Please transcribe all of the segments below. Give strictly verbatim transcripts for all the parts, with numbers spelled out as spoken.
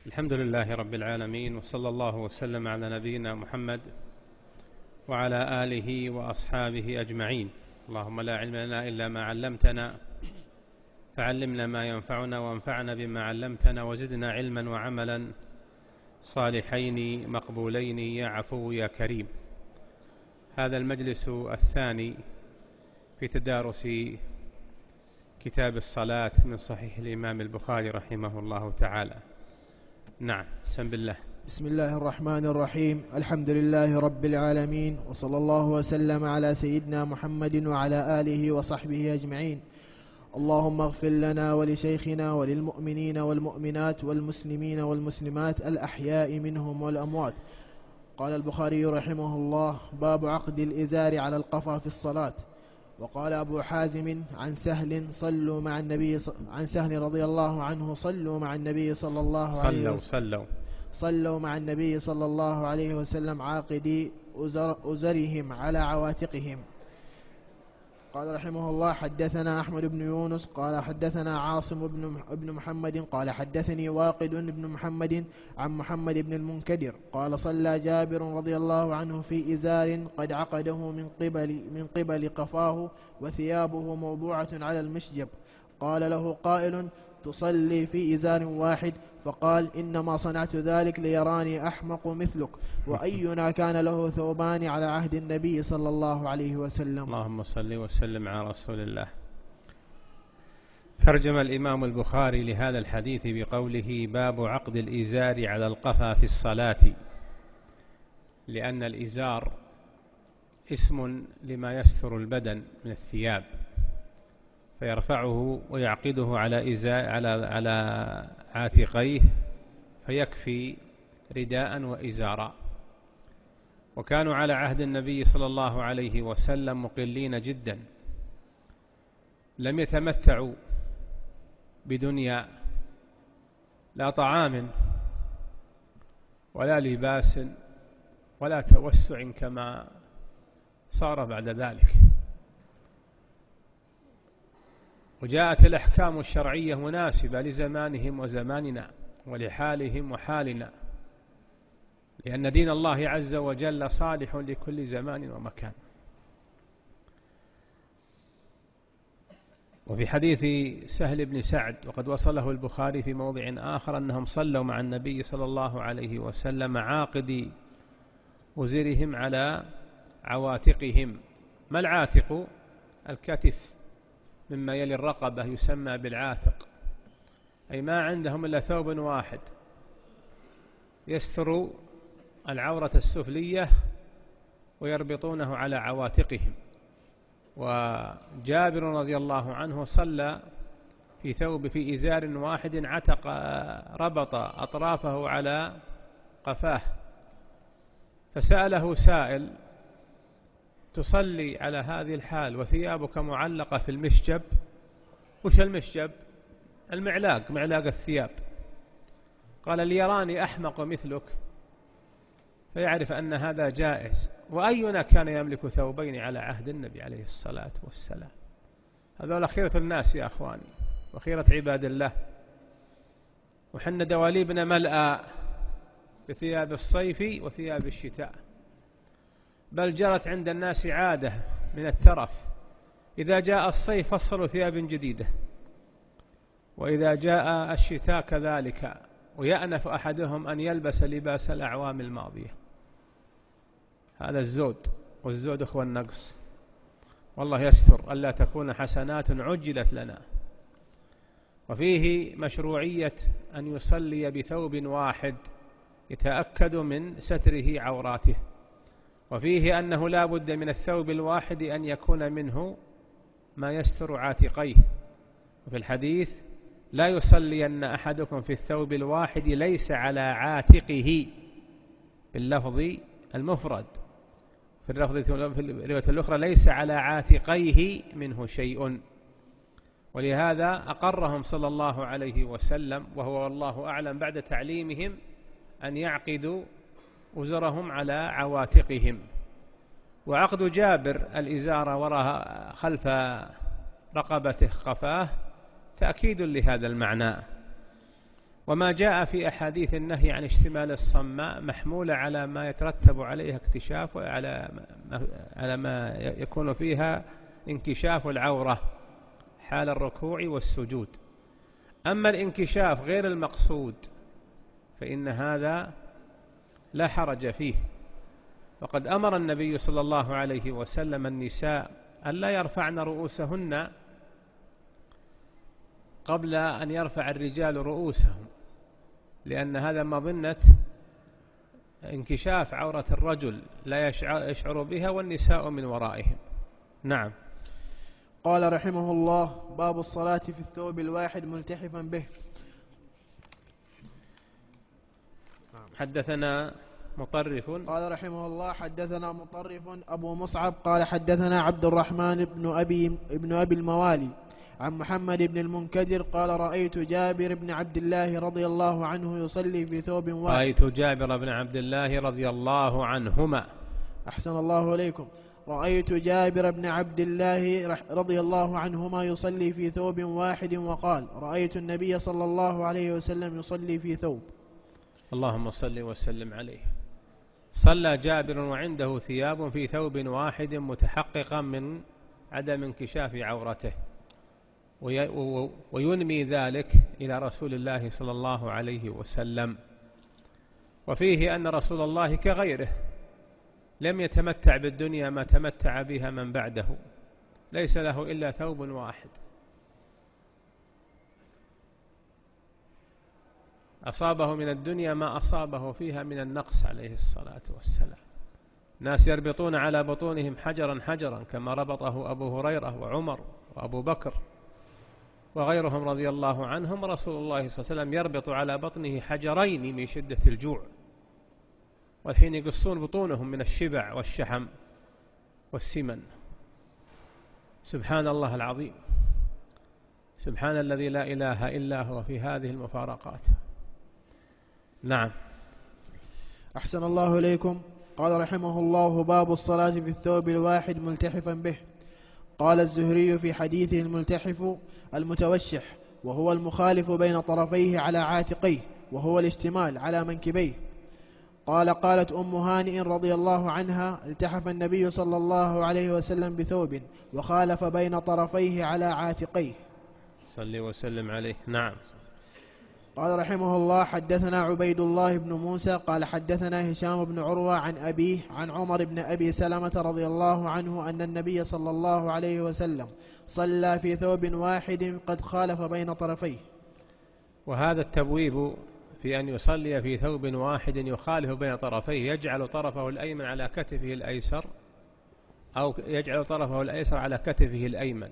الحمد لله رب العالمين، وصلى الله وسلم على نبينا محمد وعلى آله وأصحابه أجمعين. اللهم لا علم لنا إلا ما علمتنا، فعلمنا ما ينفعنا وانفعنا بما علمتنا، وزدنا علما وعملا صالحين مقبولين يا عفو يا كريم. هذا المجلس الثاني في تدارس كتاب الصلاة من صحيح الإمام البخاري رحمه الله تعالى. نعم، بسم الله. بسم الله الرحمن الرحيم. الحمد لله رب العالمين، وصلى الله وسلم على سيدنا محمد وعلى آله وصحبه أجمعين. اللهم اغفر لنا ولشيخنا وللمؤمنين والمؤمنات والمسلمين والمسلمات الأحياء منهم والأموات. قال البخاري رحمه الله: باب عقد الإزار على القفا في الصلاة. وقال أبو حازم عن سهل صلوا مع النبي ص... عن سهل رضي الله عنه صلوا مع النبي صلى الله عليه وسلم صلوا صلوا مع النبي صلى الله عليه وسلم عاقدي أزر أزرهم على عواتقهم. قال رحمه الله: حدثنا أحمد بن يونس قال حدثنا عاصم بن محمد قال حدثني واقد بن محمد عن محمد بن المنكدر قال: صلى جابر رضي الله عنه في إزار قد عقده من قبل من قبل قفاه وثيابه موضوعة على المشجب. قال له قائل: تصلي في إزار واحد؟ فقال: إنما صنعت ذلك ليراني أحمق مثلك، وأينا كان له ثوبان على عهد النبي صلى الله عليه وسلم. اللهم صل وسلم على رسول الله. ترجم الإمام البخاري لهذا الحديث بقوله: باب عقد الإزار على القفا في الصلاة، لأن الإزار اسم لما يستر البدن من الثياب، فيرفعه ويعقده على إزار على على عاتقيه فيكفي رداء وإزارا. وكانوا على عهد النبي صلى الله عليه وسلم مقلين جدا، لم يتمتعوا بدنيا لا طعام ولا لباس ولا توسع كما صار بعد ذلك. وجاءت الأحكام الشرعية مناسبة لزمانهم وزماننا ولحالهم وحالنا، لأن دين الله عز وجل صالح لكل زمان ومكان. وفي حديث سهل بن سعد وقد وصله البخاري في موضع آخر أنهم صلوا مع النبي صلى الله عليه وسلم عاقدي وزرهم على عواتقهم. ما العاتق؟ الكتف مما يلي الرقبة يسمى بالعاتق، أي ما عندهم إلا ثوب واحد يستر العورة السفلية ويربطونه على عواتقهم. وجابر رضي الله عنه صلى في ثوب في إزار واحد عتق ربط أطرافه على قفاه، فسأله سائل: تصلي على هذه الحال وثيابك معلقة في المشجب؟ وش المشجب؟ المعلاق، معلاق الثياب. قال: ليراني أحمق مثلك، فيعرف أن هذا جائز. وأينا كان يملك ثوبين على عهد النبي عليه الصلاة والسلام؟ هذول خيرة الناس يا أخواني، وخيرة عباد الله. وحن دواليبنا ملأ بثياب الصيف وثياب الشتاء، بل جرت عند الناس عادة من الترف: إذا جاء الصيف فصلوا ثياب جديدة، وإذا جاء الشتاء كذلك، ويأنف أحدهم أن يلبس لباس الأعوام الماضية. هذا الزود، والزود هو النقص. والله يستر ألا تكون حسنات عجلت لنا. وفيه مشروعية أن يصلي بثوب واحد يتأكد من ستره عوراته، وفيه أنه لا بد من الثوب الواحد أن يكون منه ما يستر عاتقيه. وفي الحديث: لا يصلين أحدكم في الثوب الواحد ليس على عاتقه، باللفظ المفرد. في الرواية الأخرى: ليس على عاتقيه منه شيء. ولهذا أقرهم صلى الله عليه وسلم، وهو والله أعلم بعد تعليمهم، أن يعقدوا أزرهم على عواتقهم. وعقد جابر الإزار وراء خلف رقبته قفاه تأكيد لهذا المعنى. وما جاء في أحاديث النهي عن اشتمال الصماء محمولة على ما يترتب عليها اكتشاف وعلى على ما يكون فيها انكشاف العورة حال الركوع والسجود. أما الانكشاف غير المقصود فإن هذا لا حرج فيه، وقد أمر النبي صلى الله عليه وسلم النساء ألا يرفعن رؤوسهن قبل أن يرفع الرجال رؤوسهم، لأن هذا مظنة انكشاف عورة الرجل لا يشعر بها والنساء من ورائهم. نعم. قال رحمه الله: باب الصلاة في الثوب الواحد ملتحفا به. حدثنا مطرف. قال رحمه الله: حدثنا مطرف أبو مصعب قال حدثنا عبد الرحمن بن أبي, ابن أبي الموالي عن محمد بن المنكدر قال رأيت جابر بن عبد الله رضي الله عنه يصلي في ثوب واحد. رأيت جابر بن عبد الله رضي الله عنهما. أحسن الله إليكم. رأيت جابر بن عبد الله رضي الله عنهما يصلي في ثوب واحد وقال رأيت النبي صلى الله عليه وسلم يصلي في ثوب. اللهم صل وسلم عليه. صلى جابر وعنده ثياب في ثوب واحد متحققا من عدم انكشاف عورته، وينمي ذلك إلى رسول الله صلى الله عليه وسلم. وفيه أن رسول الله كغيره لم يتمتع بالدنيا ما تمتع بها من بعده، ليس له إلا ثوب واحد. أصابه من الدنيا ما أصابه فيها من النقص عليه الصلاة والسلام. ناس يربطون على بطونهم حجرا حجرا كما ربطه أبو هريرة وعمر وأبو بكر وغيرهم رضي الله عنهم. رسول الله صلى الله عليه وسلم يربط على بطنه حجرين من شدة الجوع، والحين يقصون بطونهم من الشبع والشحم والسمن. سبحان الله العظيم، سبحان الذي لا إله إلا هو في هذه المفارقات. نعم. أحسن الله إليكم. قال رحمه الله: باب الصلاة في الثوب الواحد ملتحفا به. قال الزهري في حديثه: الملتحف المتوشح، وهو المخالف بين طرفيه على عاتقيه، وهو الاشتمال على منكبيه. قال: قالت أم هانئ رضي الله عنها: التحف النبي صلى الله عليه وسلم بثوب وخالف بين طرفيه على عاتقيه. صلي وسلم عليه. نعم. قال رحمه الله: حدثنا عبيد الله بن موسى قال حدثنا هشام بن عروة عن أبيه عن عمر بن أبي سلمة رضي الله عنه أن النبي صلى الله عليه وسلم صلى في ثوب واحد قد خالف بين طرفيه. وهذا التبويب في أن يصلي في ثوب واحد يخالف بين طرفيه يجعل طرفه الأيمن على كتفه الأيسر، أو يجعل طرفه الأيسر على كتفه الأيمن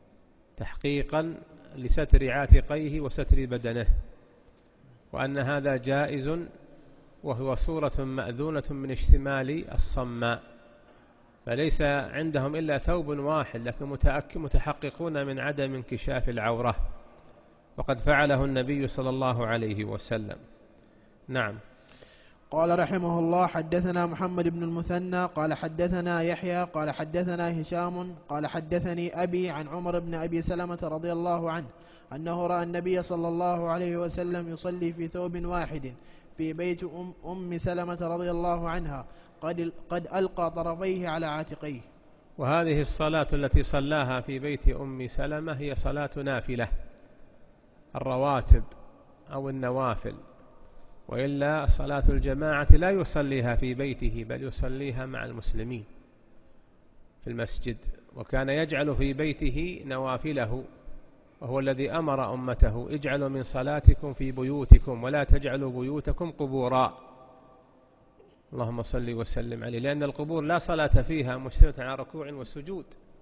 تحقيقا لستر عاتقيه وستر بدنه، وأن هذا جائز، وهو صورة مأذونة من اشتمال الصماء. فليس عندهم إلا ثوب واحد، لكن متحققون من عدم انكشاف العورة، وقد فعله النبي صلى الله عليه وسلم. نعم. قال رحمه الله: حدثنا محمد بن المثنى قال حدثنا يحيى قال حدثنا هشام قال حدثني أبي عن عمر بن أبي سلمة رضي الله عنه أنه رأى النبي صلى الله عليه وسلم يصلي في ثوب واحد في بيت أم, أم سلمة رضي الله عنها قد, قد ألقى طرفيه على عاتقيه. وهذه الصلاة التي صلاها في بيت أم سلمة هي صلاة نافلة، الرواتب أو النوافل، وإلا صلاة الجماعة لا يصليها في بيته بل يصليها مع المسلمين في المسجد. وكان يجعل في بيته نوافله، وهو الذي أمر أمته: اجعلوا من صلاتكم في بيوتكم ولا تجعلوا بيوتكم قبورا. اللهم صل وسلم عليه. لأن القبور لا صلاة فيها مشتملة على ركوع وسجود،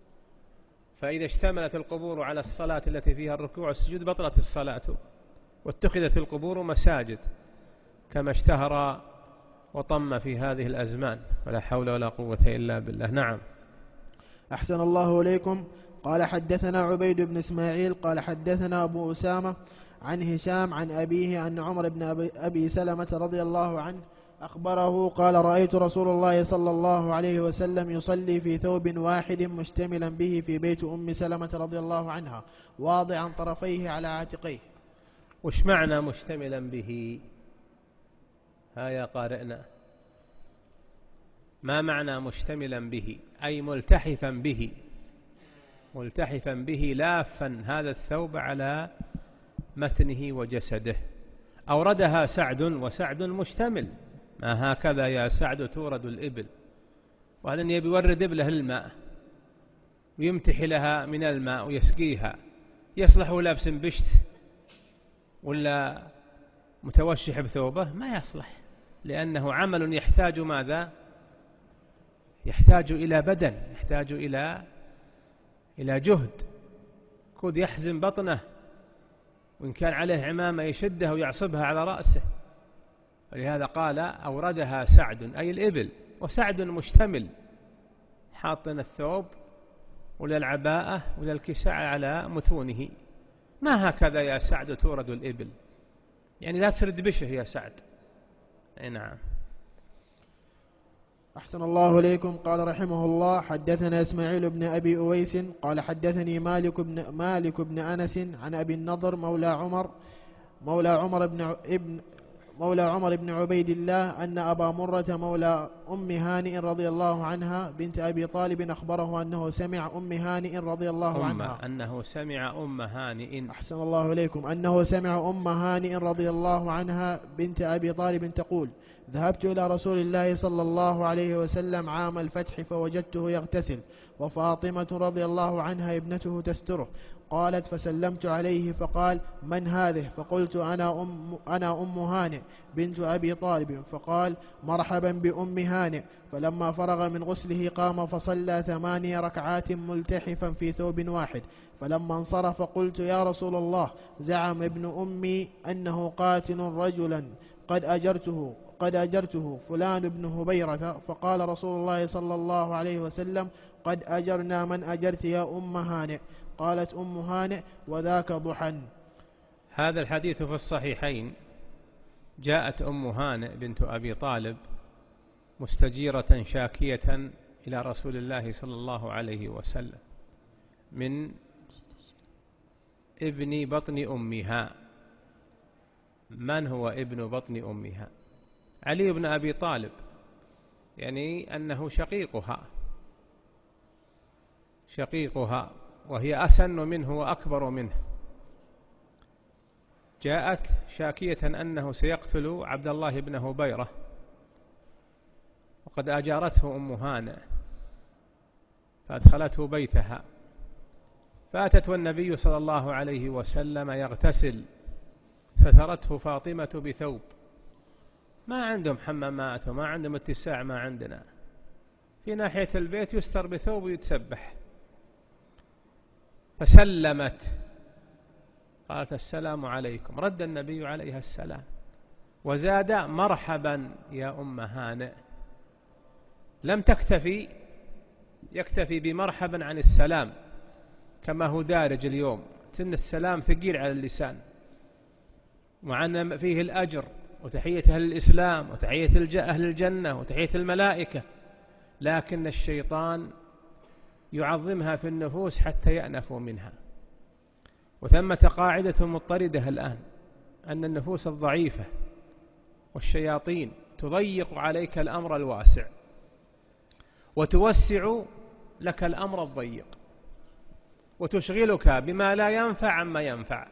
فإذا اشتملت القبور على الصلاة التي فيها الركوع والسجود بطلت الصلاة، واتخذت القبور مساجد كما اشتهر وطم في هذه الأزمان، ولا حول ولا قوة إلا بالله. نعم. أحسن الله إليكم. قال حدثنا عبيد بن إسماعيل قال حدثنا أبو أسامة عن هشام عن أبيه أن عمر بن أبي سلمة رضي الله عنه أخبره قال: رأيت رسول الله صلى الله عليه وسلم يصلي في ثوب واحد مشتملا به في بيت أم سلمة رضي الله عنها واضعا طرفيه على عاتقيه. وش معنى مشتملا به؟ ها يا قارئنا، ما معنى مشتملا به؟ أي ملتحفا به، ملتحفا به لافا هذا الثوب على متنه وجسده. أوردها سعد، وسعد مشتمل، ما هكذا يا سعد تورد الإبل. وهذا يبي يورد إبله الماء ويمتحي لها من الماء ويسقيها، يصلح لابس بشت ولا متوشح بثوبه؟ ما يصلح، لأنه عمل يحتاج ماذا؟ يحتاج إلى بدن، يحتاج إلى إلى جهد، كود يحزم بطنه، وإن كان عليه عمامة يشدها ويعصبها على رأسه. ولهذا قال أوردها سعد أي الإبل، وسعد مشتمل، حاطن الثوب ولا العباءة ولا الكساء على متونه. ما هكذا يا سعد تورد الإبل، يعني لا ترد بشه يا سعد. أي نعم. أحسن الله إليكم. قال رحمه الله: حدثنا إسماعيل بن أبي أويس قال حدثني مالك بن مالك بن أنس عن أبي النضر مولى عمر مولى عمر بن ابن مولى عمر بن عبيد الله أن أبا مرة مولى أم هانئ رضي الله عنها بنت أبي طالب أخبره أنه سمع أم هانئ رضي الله أم عنها أنه سمع أم هانئ أحسن الله إليكم أنه سمع أم هانئ رضي الله عنها بنت أبي طالب تقول: ذهبت إلى رسول الله صلى الله عليه وسلم عام الفتح فوجدته يغتسل وفاطمة رضي الله عنها ابنته تستره. قالت: فسلمت عليه فقال: من هذه؟ فقلت: أنا أم, أنا أم هانئ بنت أبي طالب. فقال: مرحبا بأم هانئ. فلما فرغ من غسله قام فصلى ثماني ركعات ملتحفا في ثوب واحد. فلما انصرف قلت: يا رسول الله، زعم ابن أمي أنه قاتل رجلا قد أجرته قد أجرته فلان بن هبيرة. فقال رسول الله صلى الله عليه وسلم: قد أجرنا من أجرت يا أم هانئ. قالت أم هانئ: وذاك ضحى. هذا الحديث في الصحيحين. جاءت أم هانئ بنت أبي طالب مستجيرة شاكية إلى رسول الله صلى الله عليه وسلم من ابن بطن أمها. من هو ابن بطن أمها؟ علي بن أبي طالب، يعني أنه شقيقها شقيقها وهي أسن منه وأكبر منه. جاءت شاكية أنه سيقتل عبد الله بن هبيرة، وقد أجارته أم هانئ فأدخلته بيتها. فأتت والنبي صلى الله عليه وسلم يغتسل، سترته فاطمة بثوب. ما عندهم حمامات وما عندهم اتساع ما عندنا، في ناحية البيت يستر بثوب ويتسبح. فسلمت، قالت: السلام عليكم. رد النبي عليها السلام وزاد: مرحبا يا أم هانئ. لم تكتفي يكتفي بمرحبا عن السلام كما هو دارج اليوم، سن السلام ثقيل على اللسان، مع أن فيه الأجر وتحية أهل الإسلام وتحية أهل الجنة وتحية الملائكة، لكن الشيطان يعظمها في النفوس حتى يأنفوا منها. وثمة قاعدة مضطردة الآن، أن النفوس الضعيفة والشياطين تضيق عليك الأمر الواسع وتوسع لك الأمر الضيق، وتشغلك بما لا ينفع عما ينفع.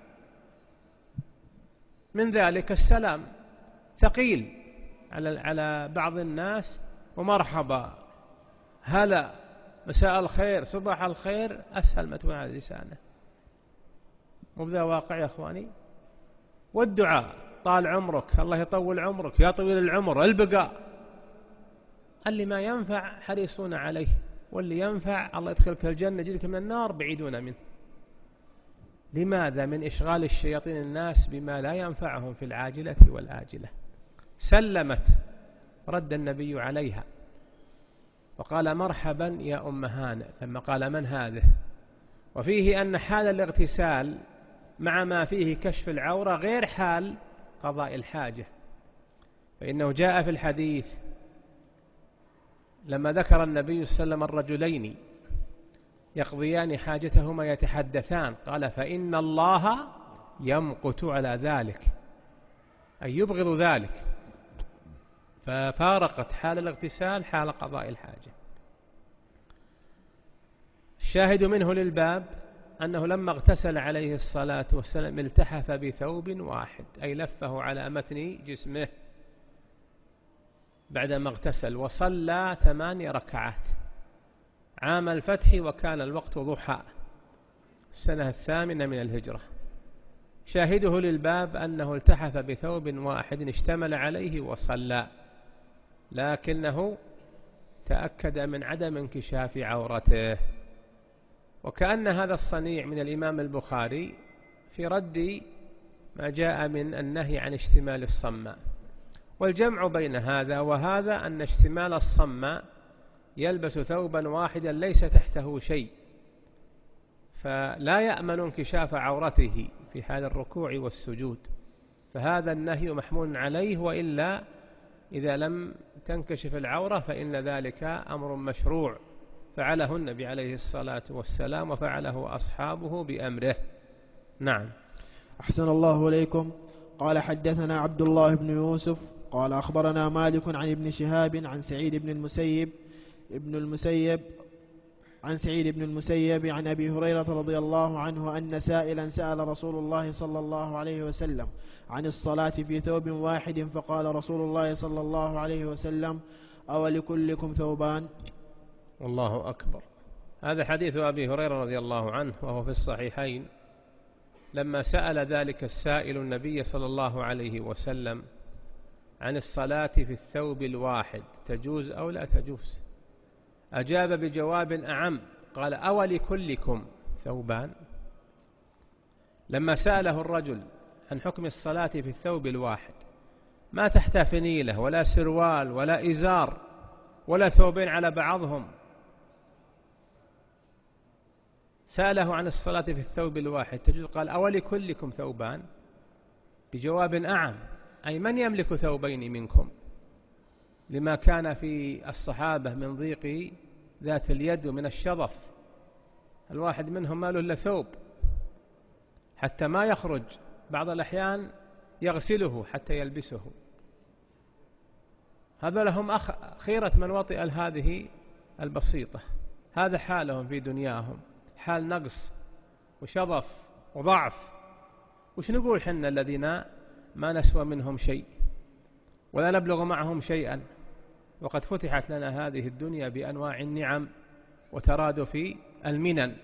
من ذلك السلام ثقيل على على بعض الناس، ومرحبا، هلا، مساء الخير، صباح الخير، أسهل ما تكون على لسانه. وبذا واقع يا أخواني. والدعاء: طال عمرك، الله يطول عمرك، يا طويل العمر، البقاء. اللي ما ينفع حريصون عليه، واللي ينفع الله يدخلك الجنة يجيك من النار بعيدون منه. لماذا؟ من إشغال الشياطين الناس بما لا ينفعهم في العاجلة والآجلة. سلمت، رد النبي عليها وقال: مرحبا يا أم هانئ، لما قال: من هذه؟ وفيه أن حال الاغتسال مع ما فيه كشف العورة غير حال قضاء الحاجة، فإنه جاء في الحديث لما ذكر النبي صلى الله عليه وسلم الرجلين يقضيان حاجتهما يتحدثان، قال: فإن الله يمقت على ذلك أي يبغض ذلك، ففارقت حال الاغتسال حال قضاء الحاجة. الشاهد منه للباب أنه لما اغتسل عليه الصلاة والسلام التحف بثوب واحد، أي لفه على متن جسمه بعدما اغتسل، وصلى ثماني ركعات عام الفتح، وكان الوقت ضحى السنة الثامنة من الهجرة. شاهده للباب أنه التحف بثوب واحد اشتمل عليه وصلى، لكنه تأكد من عدم انكشاف عورته. وكأن هذا الصنيع من الإمام البخاري في رد ما جاء من النهي عن اشتمال الصماء. والجمع بين هذا وهذا أن اشتمال الصماء يلبس ثوبا واحدا ليس تحته شيء، فلا يأمن انكشاف عورته في حال الركوع والسجود، فهذا النهي محمول عليه، وإلا إذا لم تنكشف العورة فإن ذلك أمر مشروع فعله النبي عليه الصلاة والسلام وفعله أصحابه بأمره. نعم. أحسن الله إليكم. قال حدثنا عبد الله بن يوسف قال أخبرنا مالك عن ابن شهاب عن سعيد بن المسيب ابن المسيب عن سعيد بن المسيب عن أبي هريرة رضي الله عنه أن سائلا سأل رسول الله صلى الله عليه وسلم عن الصلاة في ثوب واحد، فقال رسول الله صلى الله عليه وسلم: أولكلكم ثوبان؟ والله أكبر. هذا حديث أبي هريرة رضي الله عنه وهو في الصحيحين، لما سأل ذلك السائل النبي صلى الله عليه وسلم عن الصلاة في الثوب الواحد تجوز أو لا تجوز، أجاب بجواب أعم، قال: أولكلكم ثوبان؟ لما سأله الرجل عن حكم الصلاة في الثوب الواحد، ما تحت فنيلة ولا سروال ولا إزار ولا ثوبين على بعضهم، سأله عن الصلاة في الثوب الواحد تجوز، قال: أولكلكم ثوبان؟ بجواب أعم، أي من يملك ثوبين منكم؟ لما كان في الصحابة من ضيق ذات اليد ومن الشظف، الواحد منهم ما له إلا ثوب، حتى ما يخرج بعض الأحيان يغسله حتى يلبسه. هذا لهم خيرة من وطئ هذه البسيطة، هذا حالهم في دنياهم، حال نقص وشظف وضعف. وش نقول حنا الذين ما نسوى منهم شيء ولا نبلغ معهم شيئا، وقد فتحت لنا هذه الدنيا بأنواع النعم وترادف المنن،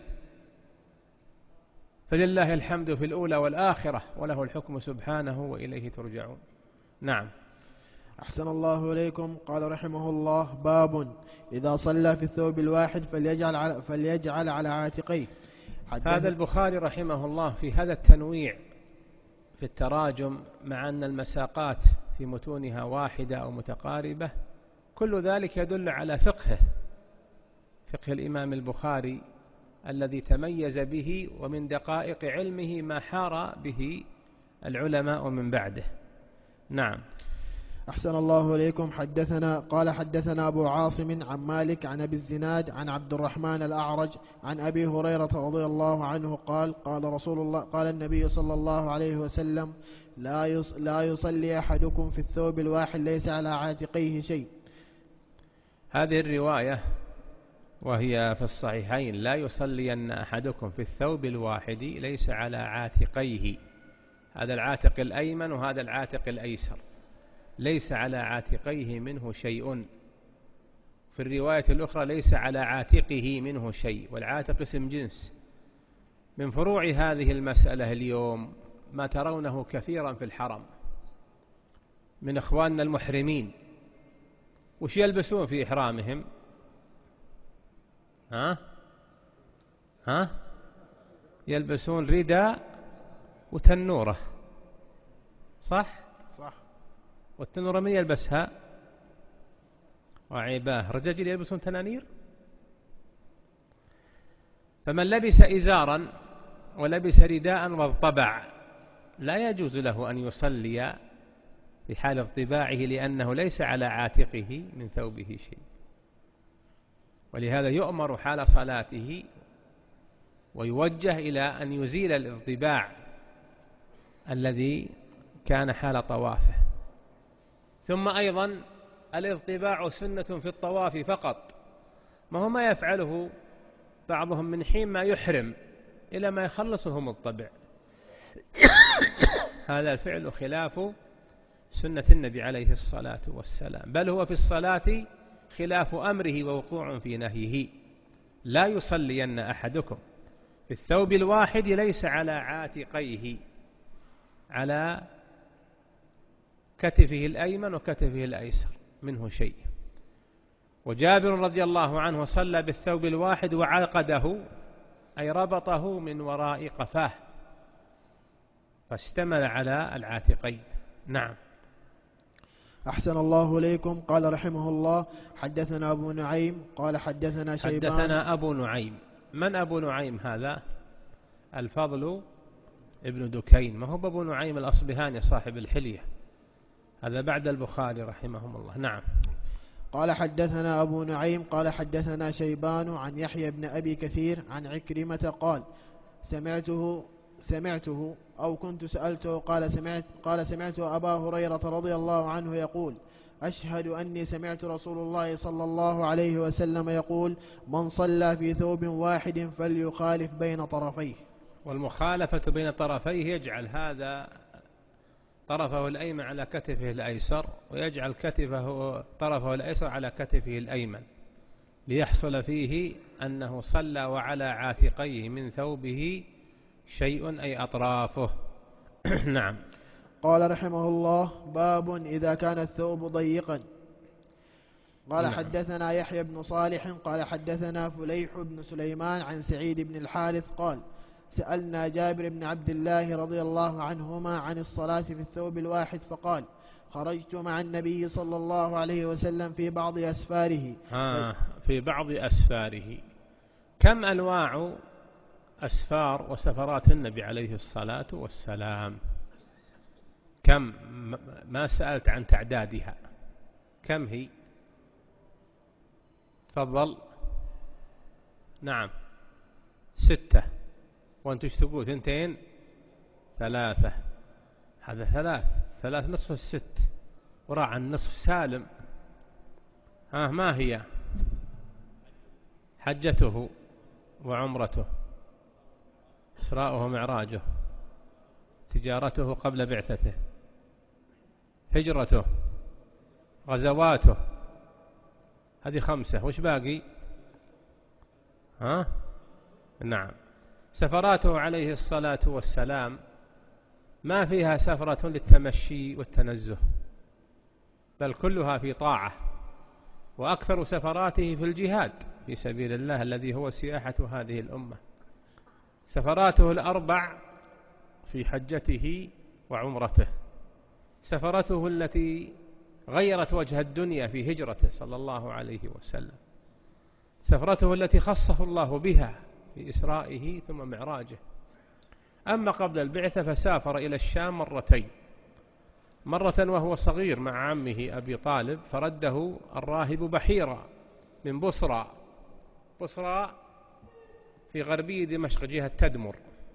فلله الحمد في الأولى والآخرة، وله الحكم سبحانه وإليه ترجعون. نعم. أحسن الله إليكم. قال رحمه الله: باب إذا صلى في الثوب الواحد فليجعل على, فليجعل على عاتقيه. هذا البخاري رحمه الله في هذا التنويع في التراجم، مع أن المساقات في متونها واحدة أو متقاربة، كل ذلك يدل على فقهه، فقه الإمام البخاري الذي تميز به، ومن دقائق علمه ما حار به العلماء من بعده. نعم. أحسن الله إليكم. حدثنا قال حدثنا أبو عاصم عن مالك عن أبي الزناد عن عبد الرحمن الأعرج عن أبي هريرة رضي الله عنه قال: قال رسول الله قال النبي صلى الله عليه وسلم: لا لا يصلي أحدكم في الثوب الواحد ليس على عاتقيه شيء. هذه الرواية وهي في الصحيحين: لا يصلين أحدكم في الثوب الواحد ليس على عاتقيه، هذا العاتق الأيمن وهذا العاتق الأيسر، ليس على عاتقيه منه شيء. في الرواية الأخرى: ليس على عاتقه منه شيء، والعاتق اسم جنس. من فروع هذه المسألة اليوم ما ترونه كثيرا في الحرم من إخواننا المحرمين، وش يلبسون في إحرامهم؟ ها ها يلبسون رداء وتنورة، صح؟ صح. والتنورة من يلبسها؟ وعيباه رجاجيل يلبسون تنانير. فمن لبس إزارا ولبس رداء واضطبع لا يجوز له أن يصلي في حال اضطباعه، لأنه ليس على عاتقه من ثوبه شيء، ولهذا يؤمر حال صلاته ويوجه إلى أن يزيل الاضطباع الذي كان حال طوافه. ثم أيضا الاضطباع سنة في الطواف فقط، ما هو ما يفعله بعضهم من حين ما يحرم إلى ما يخلصه مضطبع. هذا الفعل خلاف سنة النبي عليه الصلاة والسلام، بل هو في الصلاة خلاف أمره ووقوع في نهيه. لا يصلين أحدكم في الثوب الواحد ليس على عاتقيه، على كتفه الأيمن وكتفه الأيسر منه شيء. وجابر رضي الله عنه صلى بالثوب الواحد وعقده، أي ربطه من وراء قفاه، فاشتمل على العاتقين. نعم. أحسن الله إليكم. قال رحمه الله: حدثنا أبو نعيم قال حدثنا شيبان. حدثنا أبو نعيم. من أبو نعيم هذا؟ الفضل ابن دكين، ما هو أبو نعيم الأصبهاني صاحب الحلية، هذا بعد البخاري رحمهم الله. نعم. قال حدثنا أبو نعيم قال حدثنا شيبان عن يحيى بن أبي كثير عن عكرمة قال سمعته سمعته أو كنت سألته قال سمعت قال سمعت أبا هريرة رضي الله عنه يقول: أشهد أني سمعت رسول الله صلى الله عليه وسلم يقول: من صلى في ثوب واحد فليخالف بين طرفيه. والمخالفة بين طرفيه يجعل هذا طرفه الأيمن على كتفه الأيسر، ويجعل كتفه طرفه الأيسر على كتفه الأيمن، ليحصل فيه أنه صلى وعلى عاتقيه من ثوبه شيء أي أطرافه. نعم. قال رحمه الله: باب إذا كان الثوب ضيقا. قال نعم. حدثنا يحيى بن صالح قال حدثنا فليح بن سليمان عن سعيد بن الحارث قال: سألنا جابر بن عبد الله رضي الله عنهما عن الصلاة في الثوب الواحد فقال: خرجت مع النبي صلى الله عليه وسلم في بعض أسفاره. آه في بعض أسفاره. كم أنواع أسفار وسفرات النبي عليه الصلاة والسلام؟ كم؟ ما سألت عن تعدادها، كم هي؟ تفضل. نعم ستة. وانتم ايش تقول؟ ثنتين؟ ثلاثة. هذا ثلاث ثلاث نصف الست، وراء النصف سالم. ها آه ما هي؟ حجته وعمرته، إسراؤه ومعراجه، تجارته قبل بعثته، هجرته، غزواته، هذه خمسة. وش باقي؟ ها؟ نعم. سفراته عليه الصلاة والسلام ما فيها سفرة للتمشي والتنزه، بل كلها في طاعة، وأكثر سفراته في الجهاد في سبيل الله الذي هو سياحة هذه الأمة. سفراته الأربع في حجته وعمرته، سفرته التي غيرت وجه الدنيا في هجرته صلى الله عليه وسلم، سفرته التي خصه الله بها في إسرائه ثم معراجه. أما قبل البعثة فسافر إلى الشام مرتين، مرة وهو صغير مع عمه أبي طالب، فرده الراهب بحيرة من بصرى. بصرى في غربي دمشق جهة تدمر،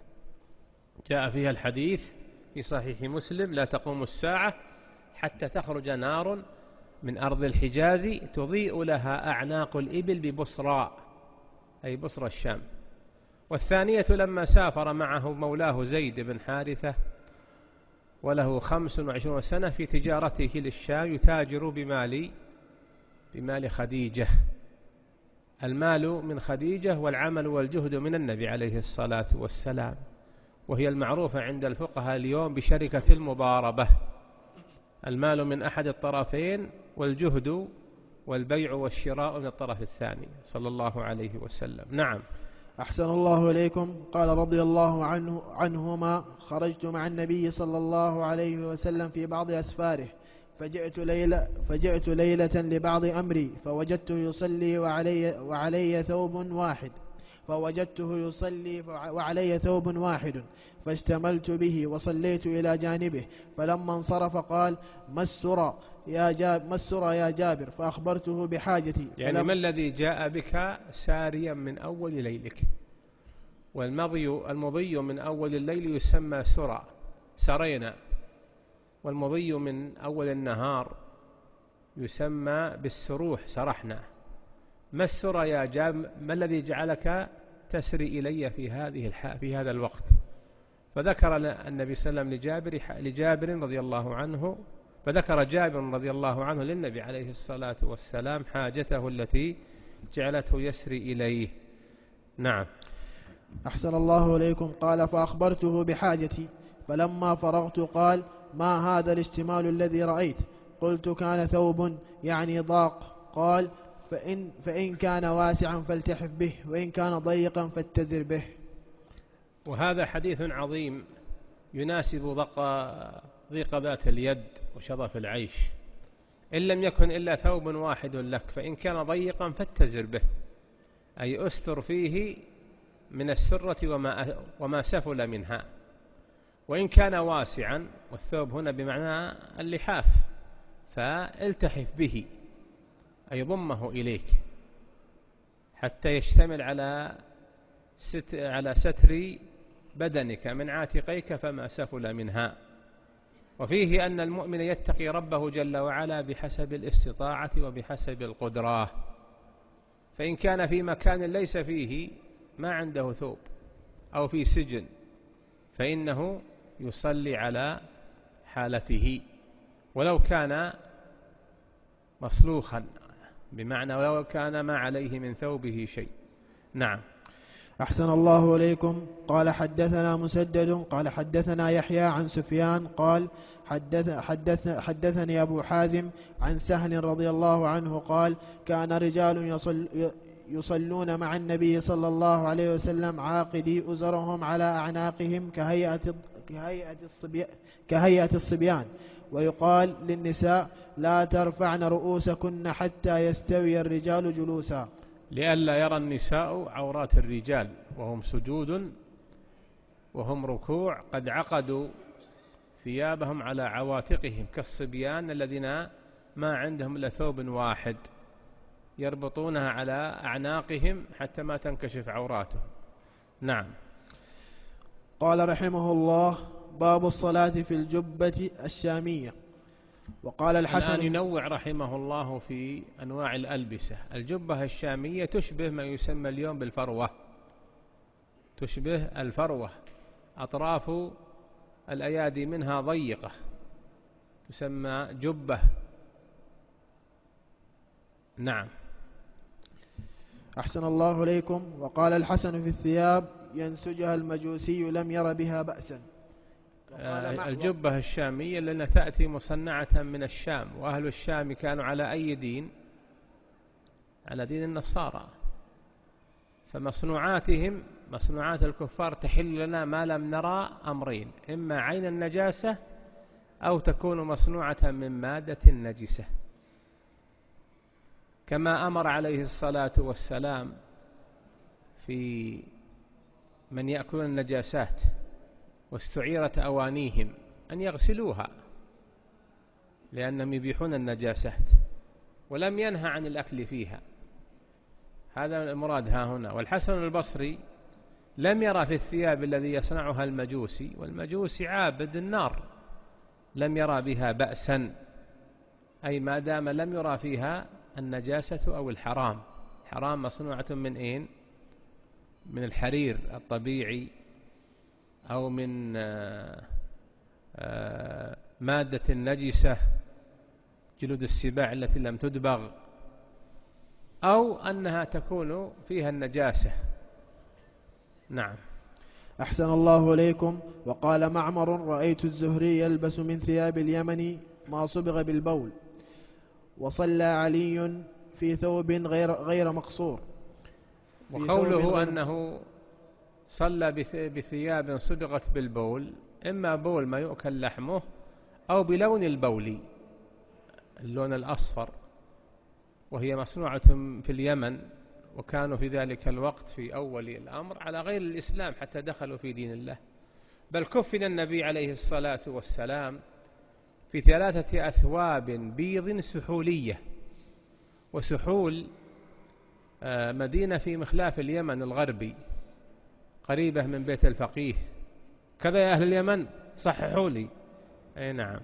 جاء فيها الحديث في صحيح مسلم: لا تقوم الساعة حتى تخرج نار من أرض الحجاز تضيء لها أعناق الإبل ببصرى، أي بصرى الشام. والثانية لما سافر معه مولاه زيد بن حارثة وله خمس وعشرون سنة في تجارته للشام، يتاجر بمال بمال خديجة. المال من خديجة والعمل والجهد من النبي عليه الصلاة والسلام، وهي المعروفة عند الفقهاء اليوم بشركة المضاربة. المال من أحد الطرفين، والجهد والبيع والشراء من الطرف الثاني، صلى الله عليه وسلم. نعم. أحسن الله إليكم. قال رضي الله عنه عنهما: خرجت مع النبي صلى الله عليه وسلم في بعض أسفاره، فجئت ليلة, فجئت ليلة لبعض أمري، فوجدته يصلي وعلي, وعلي ثوب واحد فوجدته يصلي وعلي ثوب واحد فاشتملت به وصليت إلى جانبه، فلما انصرف قال: ما السرى يا جابر, ما السرى يا جابر؟ فأخبرته بحاجتي. يعني ما الذي جاء بك ساريا من أول ليلك؟ والمضي المضي من أول الليل يسمى سرى، سرينا، والمضي من أول النهار يسمى بالسروح، سرحنا. ما السرى يا جاب؟ ما الذي جعلك تسري إلي في هذه الح... في هذا الوقت؟ فذكر النبي صلى الله عليه وسلم لجابر, لجابر رضي الله عنه فذكر جابر رضي الله عنه للنبي عليه الصلاة والسلام حاجته التي جعلته يسري إليه. نعم. أحسن الله إليكم. قال فأخبرته بحاجتي، فلما فرغت قال ما هذا الاشتمال الذي رأيت؟ قلت كان ثوب يعني ضاق. قال فإن, فإن كان واسعا فالتحف به، وإن كان ضيقا فاتزر به. وهذا حديث عظيم يناسب ضيق ذات اليد وشظف العيش. إن لم يكن إلا ثوب واحد لك، فإن كان ضيقا فاتزر به، أي أستر فيه من السرة وما, وما سفل منها. وإن كان واسعا، والثوب هنا بمعنى اللحاف، فالتحف به أي ضمه إليك حتى يشتمل على ست على ستر بدنك من عاتقيك فما سفل منها. وفيه أن المؤمن يتقي ربه جل وعلا بحسب الاستطاعة وبحسب القدرة. فإن كان في مكان ليس فيه ما عنده ثوب أو في سجن، فإنه يصلي على حالته ولو كان مصلوخا، بمعنى ولو كان ما عليه من ثوبه شيء. نعم. أحسن الله إليكم. قال حدثنا مسدد قال حدثنا يحيى عن سفيان قال حدث حدث حدثني أبو حازم عن سهل رضي الله عنه قال كان رجال يصل يصلون مع النبي صلى الله عليه وسلم عاقدي أزرهم على أعناقهم كهيئة كهيئة الصبيان, كهيئة الصبيان، ويقال للنساء لا ترفعن رؤوسكن حتى يستوي الرجال جلوسا، لئلا يرى النساء عورات الرجال وهم سجود وهم ركوع قد عقدوا ثيابهم على عواتقهم كالصبيان الذين ما عندهم إلا ثوب واحد يربطونها على أعناقهم حتى ما تنكشف عوراتهم. نعم. قال رحمه الله باب الصلاة في الجبة الشامية. وقال الحسن الآن ينوع رحمه الله في أنواع الألبسة. الجبة الشامية تشبه ما يسمى اليوم بالفروة، تشبه الفروة، أطراف الأيادي منها ضيقة تسمى جبة. نعم. أحسن الله إليكم. وقال الحسن في الثياب ينسجها المجوسي لم ير بها بأسا. الجبة الشامية لأنها تأتي مصنعة من الشام، وأهل الشام كانوا على أي دين؟ على دين النصارى، فمصنوعاتهم مصنوعات الكفار تحل لنا ما لم نرى أمرين: إما عين النجاسة أو تكون مصنوعة من مادة نجسة، كما أمر عليه الصلاة والسلام في من يأكلون النجاسات واستعيرت أوانيهم أن يغسلوها لأنهم يبيحون النجاسات، ولم ينهى عن الأكل فيها. هذا المراد ها هنا. والحسن البصري لم يرى في الثياب الذي يصنعها المجوسي، والمجوسي عابد النار، لم يرى بها بأسا، أي ما دام لم يرى فيها النجاسة أو الحرام. حرام مصنوعة من إين؟ من الحرير الطبيعي أو من مادة نجسة جلود السباع التي لم تدبغ، أو أنها تكون فيها النجاسة. نعم. أحسن الله إليكم. وقال معمر رأيت الزهري يلبس من ثياب اليمن ما صبغ بالبول، وصلى علي في ثوب غير, غير مقصور. وقوله أنه صلى بثياب صبغت بالبول، إما بول ما يؤكل لحمه أو بلون البول، اللون الأصفر، وهي مصنوعة في اليمن، وكانوا في ذلك الوقت في أول الأمر على غير الإسلام حتى دخلوا في دين الله. بل كفن النبي عليه الصلاة والسلام في ثلاثة أثواب بيض سحولية، وسحول مدينة في مخلاف اليمن الغربي قريبة من بيت الفقيه. كذا يا أهل اليمن، صححوا لي. أي نعم.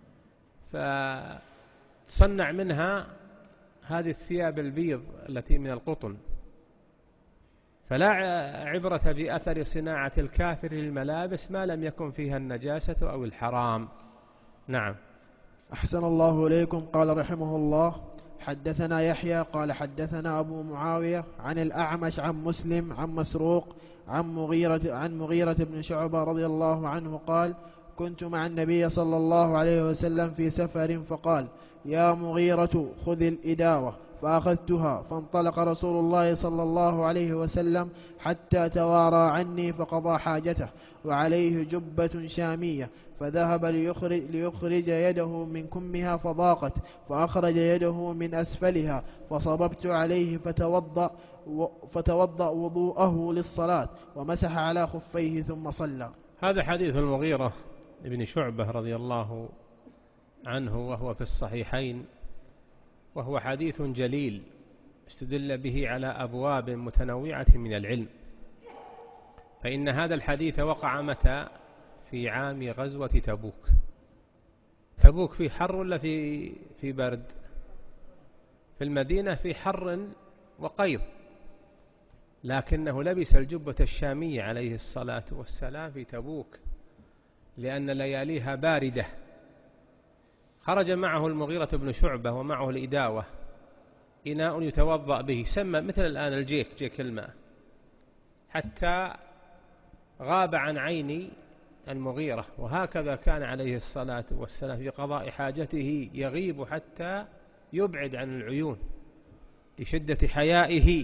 فتصنع منها هذه الثياب البيض التي من القطن، فلا عبرة بأثر صناعة الكافر للملابس ما لم يكن فيها النجاسة أو الحرام. نعم. أحسن الله إليكم. قال رحمه الله: حدثنا يحيى قال حدثنا أبو معاوية عن الأعمش عن مسلم عن مسروق عن مغيرة, عن مغيرة بن شعبة رضي الله عنه قال: كنت مع النبي صلى الله عليه وسلم في سفر فقال: يا مغيرة خذ الإداوة، فأخذتها، فانطلق رسول الله صلى الله عليه وسلم حتى توارى عني فقضى حاجته، وعليه جبة شامية، فذهب ليخرج, ليخرج يده من كمها فضاقت، فأخرج يده من أسفلها، فصببت عليه فتوضأ, فتوضأ وضوءه للصلاة، ومسح على خفيه ثم صلى. هذا حديث المغيرة ابن شعبة رضي الله عنه، وهو في الصحيحين، وهو حديث جليل استدل به على أبواب متنوعة من العلم. فإن هذا الحديث وقع متى؟ في عام غزوة تبوك. تبوك في حر ولا في في برد؟ في المدينة في حر وقيض، لكنه لبس الجبة الشامية عليه الصلاة والسلام في تبوك لأن لياليها باردة. خرج معه المغيرة بن شعبة ومعه الإداوة، إناء يتوضأ به، سمى مثل الآن الجيك، جيك الماء، حتى غاب عن عيني المغيرة. وهكذا كان عليه الصلاة والسلام في قضاء حاجته، يغيب حتى يبعد عن العيون لشدة حيائه،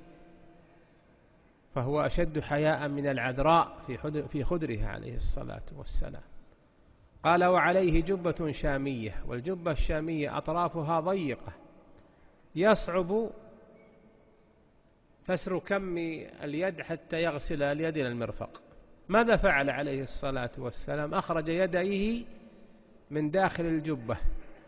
فهو أشد حياء من العذراء في خدرها عليه الصلاة والسلام. قال: وعليه جبة شامية، والجبة الشامية أطرافها ضيقة يصعب فسر كم اليد حتى يغسل اليد إلى المرفق. ماذا فعل عليه الصلاة والسلام؟ أخرج يديه من داخل الجبة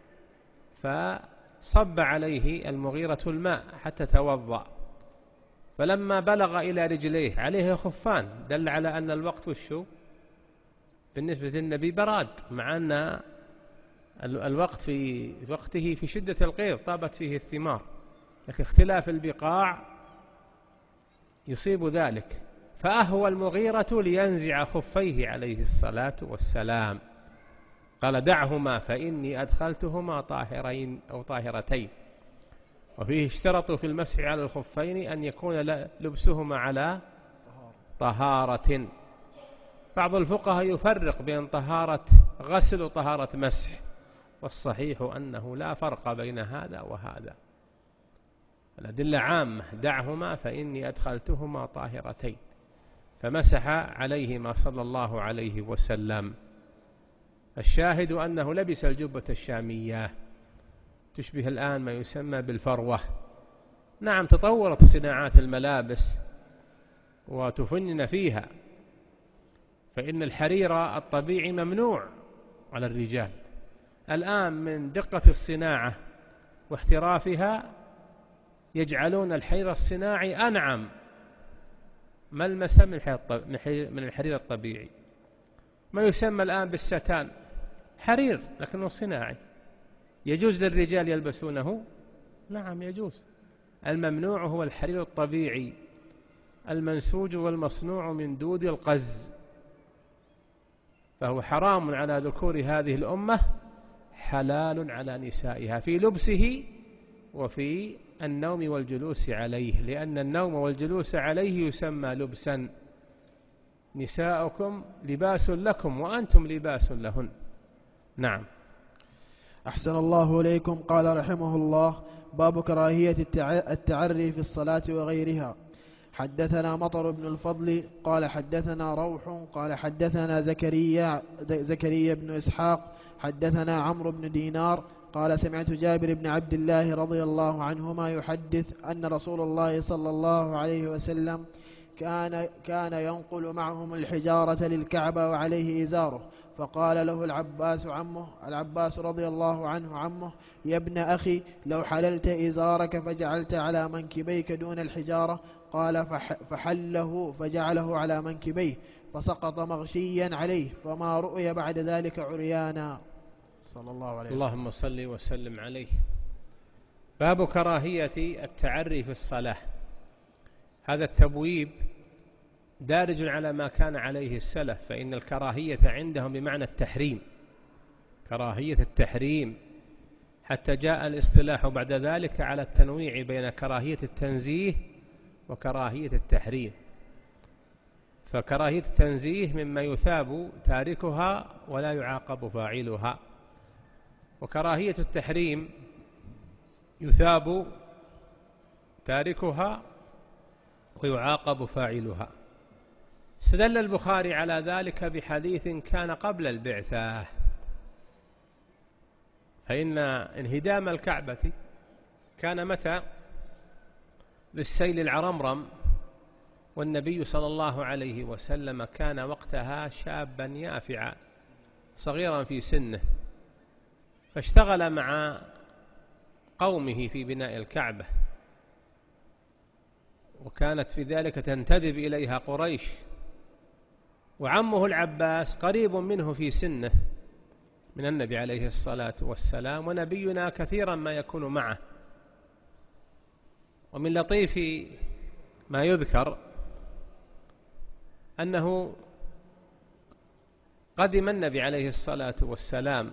فصب عليه المغيرة الماء حتى توضأ، فلما بلغ إلى رجليه عليه خفان، دل على أن الوقت والشو بالنسبة للنبي براد، مع أن الوقت في وقته في شدة القيض طابت فيه الثمار، لكن اختلاف البقاع يصيب ذلك. فأهوى المغيرة لينزع خفيه عليه الصلاة والسلام، قال: دعهما فإني أدخلتهما طاهرين أو طاهرتين. وفيه اشترطوا في المسح على الخفين أن يكون لبسهما على طهارة. بعض الفقهاء يفرق بين طهارة غسل وطهارة مسح، والصحيح أنه لا فرق بين هذا وهذا. الأدلة عامة: دعهما فإني أدخلتهما طاهرتين، فمسح عليهما صلى الله عليه وسلم. الشاهد أنه لبس الجبة الشامية تشبه الآن ما يسمى بالفروة. نعم، تطورت صناعات الملابس وتفنن فيها، فإن الحرير الطبيعي ممنوع على الرجال الآن من دقة الصناعة واحترافها، يجعلون الحرير الصناعي أنعم ملمسا من الحرير الطبيعي. ما يسمى الآن بالستان حرير لكنه صناعي، يجوز للرجال يلبسونه؟ نعم يجوز. الممنوع هو الحرير الطبيعي المنسوج والمصنوع من دود القز، فهو حرام على ذكور هذه الأمة، حلال على نسائها في لبسه وفي النوم والجلوس عليه، لأن النوم والجلوس عليه يسمى لبسا. نساؤكم لباس لكم وأنتم لباس لهن. نعم. أحسن الله إليكم. قال رحمه الله: باب كراهية التعري في الصلاة وغيرها. حدثنا مطر بن الفضل قال حدثنا روح قال حدثنا زكريا زكريا بن إسحاق حدثنا عمرو بن دينار قال سمعت جابر بن عبد الله رضي الله عنهما يحدث أن رسول الله صلى الله عليه وسلم كان كان ينقل معهم الحجارة للكعبة وعليه إزاره، فقال له العباس عمه العباس رضي الله عنه عمه: يا ابن أخي، لو حللت إزارك فجعلت على منكبيك دون الحجارة. قال فحله فجعله على منكبيه، فسقط مغشيا عليه، فما رؤي بعد ذلك عريانا، صلى الله عليه وسلم. اللهم صل وسلم عليه. باب كراهية التعري في الصلاة. هذا التبويب دارج على ما كان عليه السلف، فإن الكراهية عندهم بمعنى التحريم، كراهية التحريم، حتى جاء الاصطلاح بعد ذلك على التنويع بين كراهية التنزيه وكراهية التحريم. فكراهية التنزيه مما يثاب تاركها ولا يعاقب فاعلها، وكراهية التحريم يثاب تاركها ويعاقب فاعلها. استدل البخاري على ذلك بحديث كان قبل البعثة، فإن انهدام الكعبة كان متى؟ بالسيل العرمرم، والنبي صلى الله عليه وسلم كان وقتها شابا يافعا صغيرا في سنه، فاشتغل مع قومه في بناء الكعبة، وكانت في ذلك تنتدب إليها قريش، وعمه العباس قريب منه في سنه من النبي عليه الصلاة والسلام، ونبينا كثيرا ما يكون معه. ومن لطيف ما يذكر أنه قدم النبي عليه الصلاة والسلام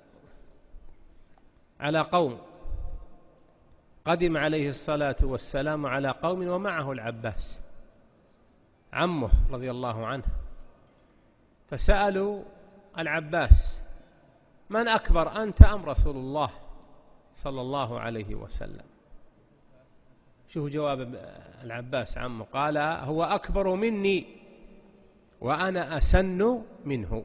على قوم قدم عليه الصلاة والسلام على قوم ومعه العباس عمه رضي الله عنه، فسألوا العباس: من أكبر، أنت أم رسول الله صلى الله عليه وسلم؟ شوفوا جواب العباس عمه، قال: هو أكبر مني وأنا أسن منه.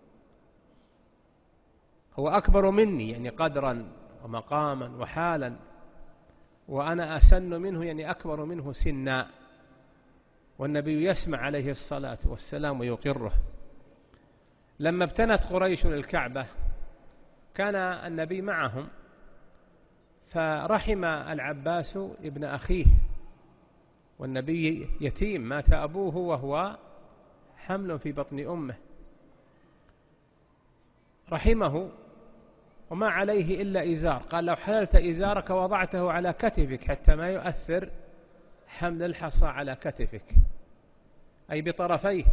هو أكبر مني يعني قدرا ومقاما وحالا، وأنا أسن منه يعني أكبر منه سنا. والنبي يسمع عليه الصلاة والسلام ويقره. لما ابتنت قريش للكعبة كان النبي معهم، فرحم العباس ابن أخيه، والنبي يتيم، مات أبوه وهو حمل في بطن أمه، رحمه وما عليه إلا إزار، قال: لو حللت إزارك وضعته على كتفك حتى ما يؤثر حمل الحصى على كتفك، أي بطرفيه،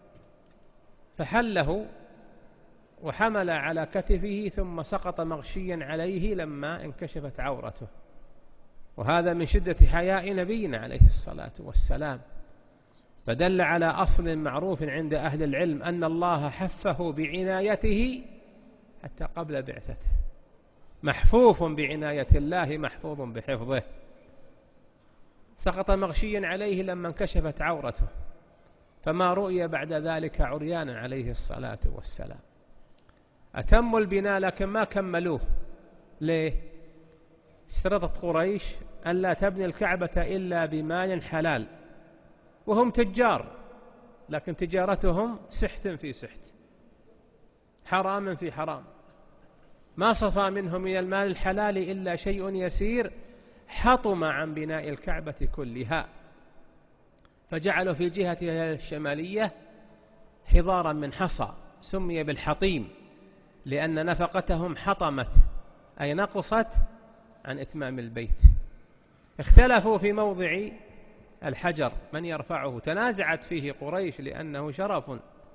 فحله وحمل على كتفه ثم سقط مغشيا عليه لما انكشفت عورته. وهذا من شدة حياء نبينا عليه الصلاة والسلام، فدل على أصل معروف عند أهل العلم أن الله حفه بعنايته حتى قبل بعثته، محفوف بعناية الله محفوظ بحفظه. سقط مغشيا عليه لما انكشفت عورته، فما رؤي بعد ذلك عريانا عليه الصلاة والسلام. أتموا البناء لكن ما كملوه. ليه؟ اشترطت قريش أن لا تبني الكعبة إلا بمال حلال، وهم تجار، لكن تجارتهم سحت في سحت، حرام في حرام، ما صفى منهم من المال الحلال إلا شيء يسير حطم عن بناء الكعبة كلها. فجعلوا في جهتها الشمالية حضارا من حصى سمي بالحطيم، لأن نفقتهم حطمت أي نقصت عن إتمام البيت. اختلفوا في موضع الحجر من يرفعه، تنازعت فيه قريش لأنه شرف،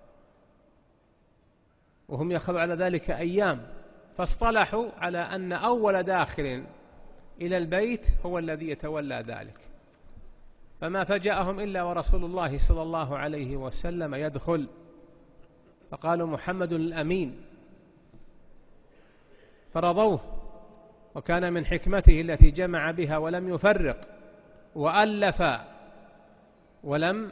وهم يخذوا على ذلك أيام، فاصطلحوا على أن أول داخل إلى البيت هو الذي يتولى ذلك. فما فجأهم إلا ورسول الله صلى الله عليه وسلم يدخل، فقالوا: محمد الأمين، فرضوه. وكان من حكمته التي جمع بها ولم يفرق وألف ولم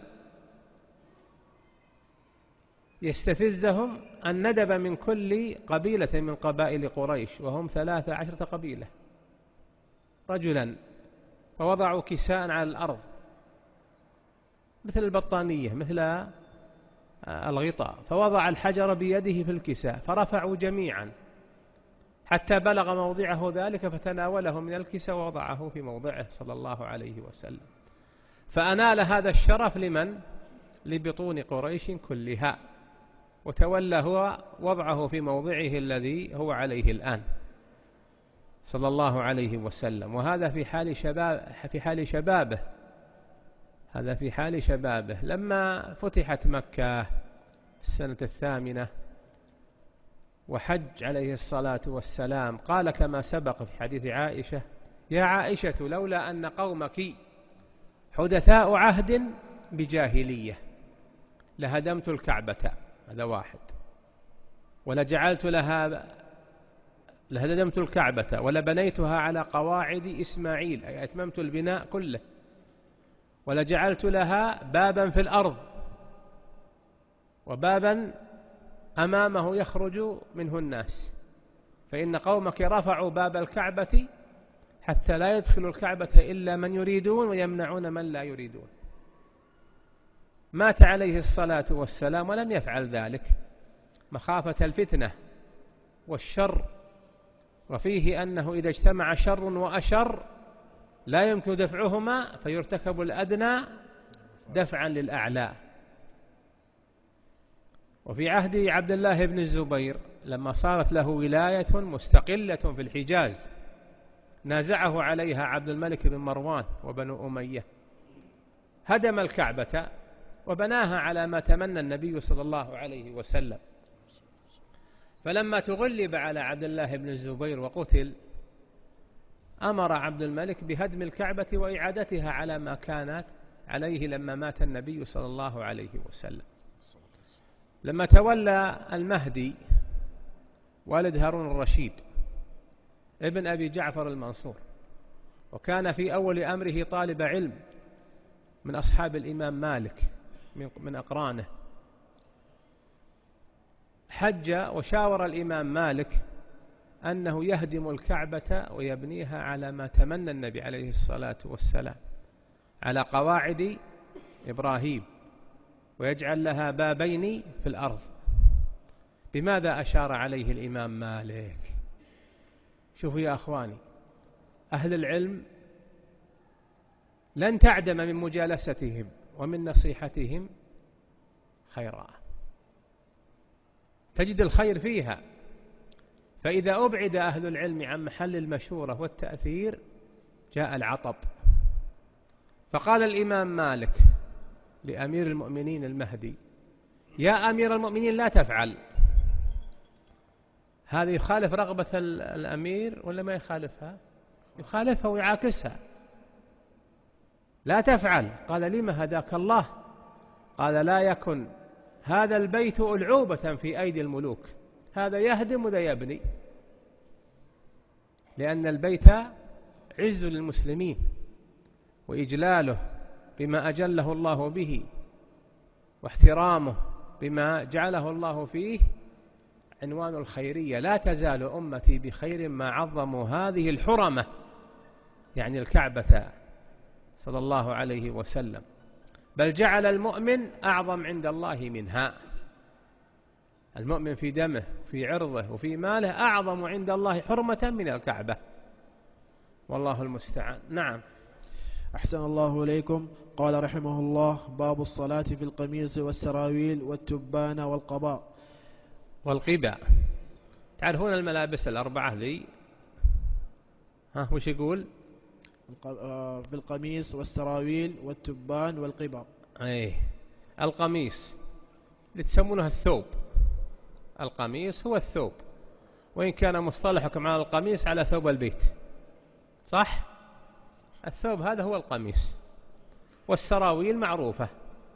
يستفزهم أن ندب من كل قبيلة من قبائل قريش، وهم ثلاث عشرة قبيلة، رجلا، فوضعوا كساء على الأرض مثل البطانية مثل الغطاء، فوضع الحجر بيده في الكساء فرفعوا جميعا حتى بلغ موضعه ذلك، فتناوله من الكساء ووضعه في موضعه صلى الله عليه وسلم. فأنال هذا الشرف لمن؟ لبطون قريش كلها، وتولى هو وضعه في موضعه الذي هو عليه الآن صلى الله عليه وسلم. وهذا في حال شباب في حال شبابه هذا في حال شبابه لما فتحت مكة في السنة الثامنة وحج عليه الصلاة والسلام، قال كما سبق في حديث عائشة: يا عائشة لولا أن قومك حدثاء عهد بجاهلية لهدمت الكعبة، هذا واحد، ولجعلت لها لهدمت الكعبة ولبنيتها على قواعد إسماعيل، أي أتممت البناء كله، ولجعلت لها بابا في الأرض وبابا أمامه يخرج منه الناس، فإن قومك رفعوا باب الكعبة حتى لا يدخل الكعبة إلا من يريدون ويمنعون من لا يريدون. مات عليه الصلاة والسلام ولم يفعل ذلك مخافة الفتنة والشر، وفيه أنه إذا اجتمع شر وأشر لا يمكن دفعهما فيرتكب الأدنى دفعا للأعلى. وفي عهد عبد الله بن الزبير لما صارت له ولاية مستقلة في الحجاز نازعه عليها عبد الملك بن مروان وبنو أمية، هدم الكعبة وبناها على ما تمنى النبي صلى الله عليه وسلم. فلما تغلب على عبد الله بن الزبير وقتل، أمر عبد الملك بهدم الكعبة وإعادتها على ما كانت عليه لما مات النبي صلى الله عليه وسلم. لما تولى المهدي والد هارون الرشيد ابن أبي جعفر المنصور، وكان في أول أمره طالب علم من أصحاب الإمام مالك من أقرانه، حج وشاور الإمام مالك أنه يهدم الكعبة ويبنيها على ما تمنى النبي عليه الصلاة والسلام على قواعد إبراهيم، ويجعل لها بابين في الأرض. بماذا أشار عليه الإمام مالك؟ شوفوا يا أخواني، أهل العلم لن تعدم من مجالستهم ومن نصيحتهم خيرا، تجد الخير فيها. فإذا أبعد أهل العلم عن محل المشورة والتأثير جاء العطب. فقال الإمام مالك لأمير المؤمنين المهدي: يا أمير المؤمنين لا تفعل. هذا يخالف رغبة الأمير ولا ما يخالفها؟ يخالفها ويعاكسها. لا تفعل. قال: لما هداك الله؟ قال: لا يكن هذا البيت ألعوبة في أيدي الملوك، هذا يهدم وذا يبني، لأن البيت عز للمسلمين وإجلاله بما أجله الله به، واحترامه بما جعله الله فيه عنوان الخيرية. لا تزال أمتي بخير ما عظموا هذه الحرمة، يعني الكعبة صلى الله عليه وسلم، بل جعل المؤمن أعظم عند الله منها. المؤمن في دمه في عرضه وفي ماله أعظم عند الله حرمة من الكعبة، والله المستعان. نعم. أحسن الله إليكم. قال رحمه الله: باب الصلاة في القميص والسراويل والتبان والقباء. والقباء، تعرفون الملابس الأربعة ذي؟ ها وش يقول؟ في القميص والسراويل والتبان والقباء. أيه، القميص اللي تسمونه الثوب، القميص هو الثوب، وإن كان مصطلحكم على القميص على ثوب البيت، صح؟ الثوب هذا هو القميص. والسراويل معروفة،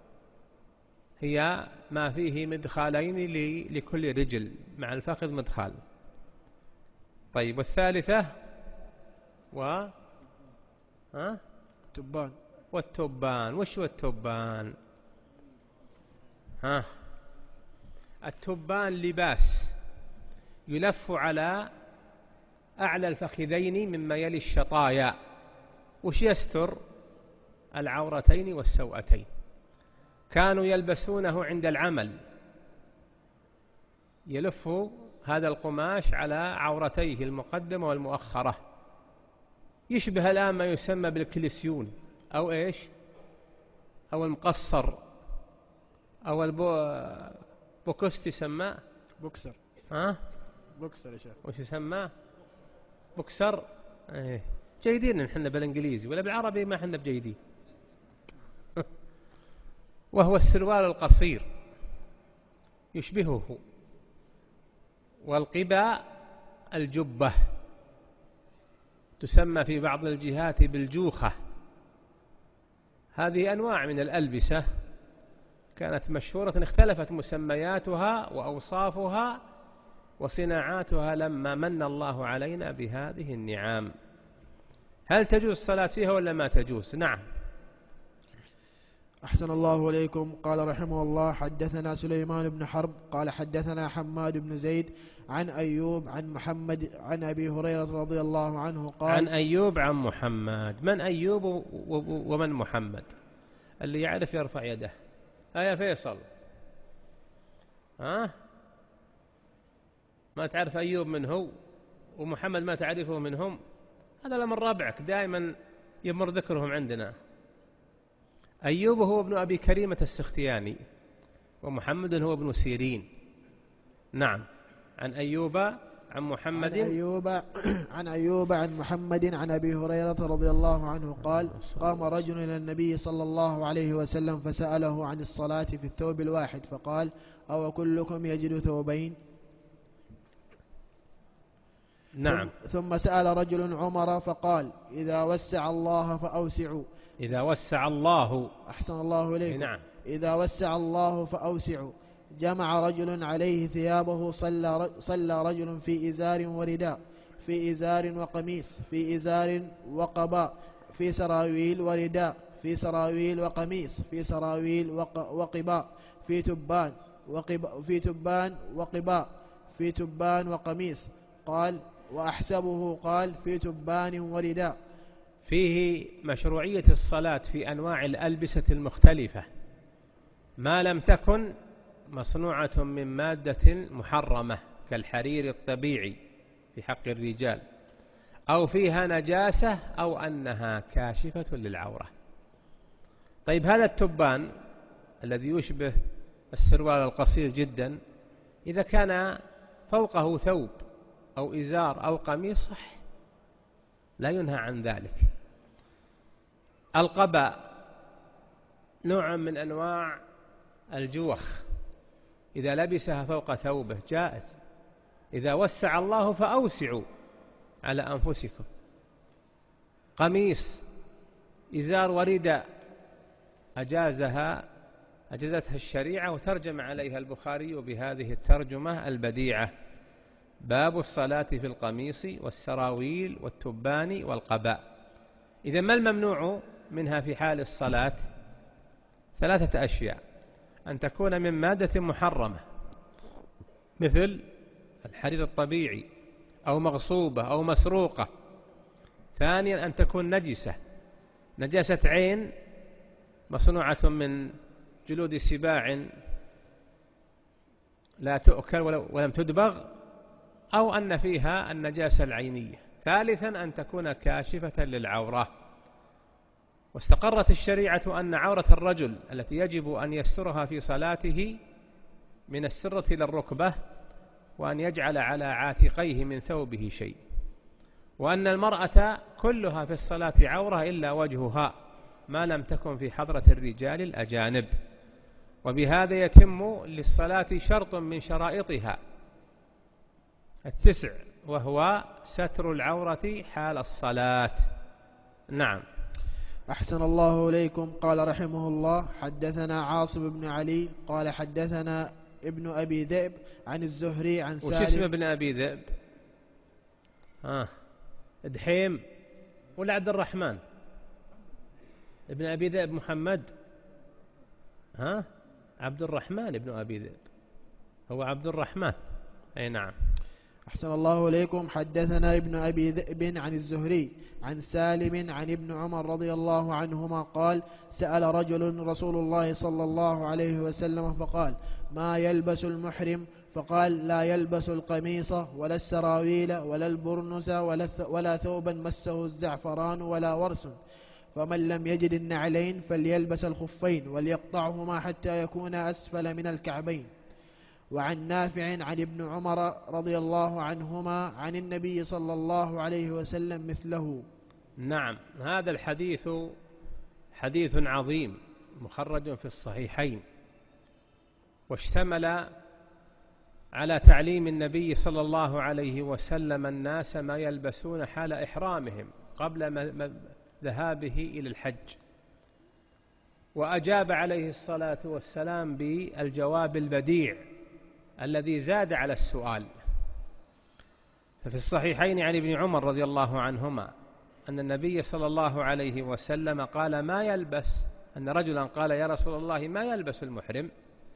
هي ما فيه مدخالين لكل رجل، مع الفخذ مدخال. طيب، والثالثة و ها؟ التبان. والتبان. وش هو التبان؟ ها؟ التبان لباس يلف على أعلى الفخذين مما يلي الشطايا، وش يستر؟ العورتين والسوأتين. كانوا يلبسونه عند العمل، يلف هذا القماش على عورتيه المقدمة والمؤخرة، يشبه الآن ما يسمى بالكليسيون أو إيش أو المقصر، أو البو بوكست يسمى بوكسر. ها بوكسر يا شيخ. وش يسمى؟ بوكسر. ايه جيدين نحن بالانجليزي ولا بالعربي ما حنا بجيدين. وهو السروال القصير يشبهه، والقباء الجبة تسمى في بعض الجهات بالجوخة. هذه أنواع من الألبسة كانت مشهورة، اختلفت مسمياتها وأوصافها وصناعاتها لما من الله علينا بهذه النعم. هل تجوز الصلاة فيها ولا ما تجوز؟ نعم. أحسن الله إليكم. قال رحمه الله: حدثنا سليمان بن حرب قال حدثنا حماد بن زيد عن أيوب عن محمد عن أبي هريرة رضي الله عنه قال. عن أيوب عن محمد. من أيوب ومن محمد؟ اللي يعرف يرفع يده. يا فيصل، ها ما تعرف أيوب من هو ومحمد ما تعرفه منهم؟ هذا لمن ربعك دائما يمر ذكرهم عندنا. أيوب هو ابن أبي كريمة السختياني، ومحمد هو ابن سيرين. نعم. عن أيوب عن محمد عن أيوب عن أيوب عن محمد عن أبي هريرة رضي الله عنه قال: قام رجل إلى النبي صلى الله عليه وسلم فسأله عن الصلاة في الثوب الواحد فقال: أو كلكم يجد ثوبين؟ نعم. ثم سأل رجل عمر فقال: إذا وسع الله فأوسعوا. إذا وسع الله. أحسن الله إليكم. نعم. إذا وسع الله فأوسعوا. جمع رجل عليه ثيابه، صلى صلى رجل في إزار ورداء، في إزار وقميص، في إزار وقباء، في سراويل ورداء، في سراويل وقميص، في سراويل وقباء، في تبان وقباء، في تبان وقباء، في تبان وقميص. قال: وأحسبه قال: في تبان ورداء. فيه مشروعية الصلاة في أنواع الألبسة المختلفة ما لم تكن مصنوعة من مادة محرمة كالحرير الطبيعي في حق الرجال، أو فيها نجاسة، أو أنها كاشفة للعورة. طيب هذا التبان الذي يشبه السروال القصير جدا، إذا كان فوقه ثوب أو إزار أو قميص صح، لا ينهى عن ذلك. القباء نوع من أنواع الجوخ، إذا لبسها فوق ثوبه جائز. إذا وسع الله فأوسعوا على أنفسكم. قميص، إزار ورداء أجازها أجازتها الشريعة، وترجم عليها البخاري بهذه الترجمة البديعة: باب الصلاة في القميص والسراويل والتبان والقباء. إذا ما الممنوع منها في حال الصلاة؟ ثلاثة أشياء: أن تكون من مادة محرمة مثل الحرير الطبيعي أو مغصوبة أو مسروقة. ثانيا أن تكون نجسة، نجاسة عين مصنوعة من جلود سباع لا تؤكل ولم تدبغ، أو أن فيها النجاسة العينية. ثالثا أن تكون كاشفة للعورة. واستقرت الشريعة أن عورة الرجل التي يجب أن يسترها في صلاته من السرة إلى الركبة، وأن يجعل على عاتقيه من ثوبه شيء، وأن المرأة كلها في الصلاة عورة إلا وجهها ما لم تكن في حضرة الرجال الأجانب. وبهذا يتم للصلاة شرط من شرائطها التسع، وهو ستر العورة حال الصلاة. نعم. أحسن الله إليكم. قال رحمه الله: حدثنا عاصم بن علي قال حدثنا ابن أبي ذئب عن الزهري عن سالم. وش اسم ابن أبي ذئب؟ ها دحيم ولا عبد الرحمن؟ ابن أبي ذئب محمد، ها عبد الرحمن ابن أبي ذئب، هو عبد الرحمن. أي نعم. أحسن الله إليكم. حدثنا ابن أبي ذئب عن الزهري عن سالم عن ابن عمر رضي الله عنهما قال: سأل رجل رسول الله صلى الله عليه وسلم فقال: ما يلبس المحرم؟ فقال: لا يلبس القميص ولا السراويل ولا البرنس ولا, ولا ثوبا مسه الزعفران ولا ورس. فمن لم يجد النعلين فليلبس الخفين وليقطعهما حتى يكون أسفل من الكعبين. وعن نافع عن ابن عمر رضي الله عنهما عن النبي صلى الله عليه وسلم مثله. نعم، هذا الحديث حديث عظيم مخرج في الصحيحين، واشتمل على تعليم النبي صلى الله عليه وسلم الناس ما يلبسون حال إحرامهم قبل ذهابه إلى الحج، وأجاب عليه الصلاة والسلام بالجواب البديع الذي زاد على السؤال. ففي الصحيحين عن ابن عمر رضي الله عنهما أن النبي صلى الله عليه وسلم قال ما يلبس، أن رجلا قال يا رسول الله ما يلبس المحرم،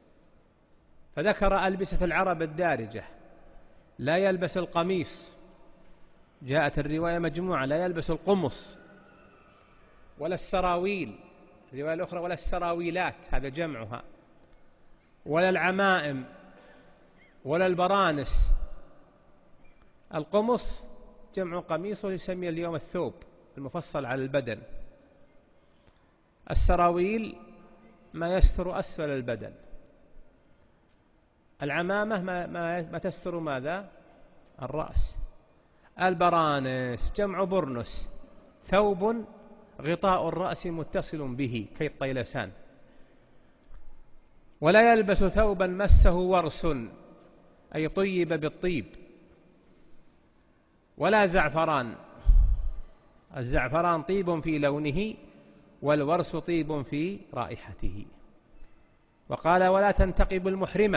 فذكر ألبسة العرب الدارجة، لا يلبس القميص، جاءت الرواية مجموعة، لا يلبس القمص ولا السراويل، الرواية الأخرى ولا السراويلات هذا جمعها، ولا العمائم ولا البرانس. القمص جمع قميص ويسمى اليوم الثوب المفصل على البدن. السراويل ما يستر أسفل البدن. العمامة ما, ما, ما تستر ماذا؟ الرأس. البرانس جمع برنس، ثوب غطاء الرأس متصل به كالطيلسان. ولا يلبس ثوبا مسه ورس أي طيب بالطيب، ولا زعفران، الزعفران طيب في لونه والورس طيب في رائحته. وقال ولا تنتقب المحرمة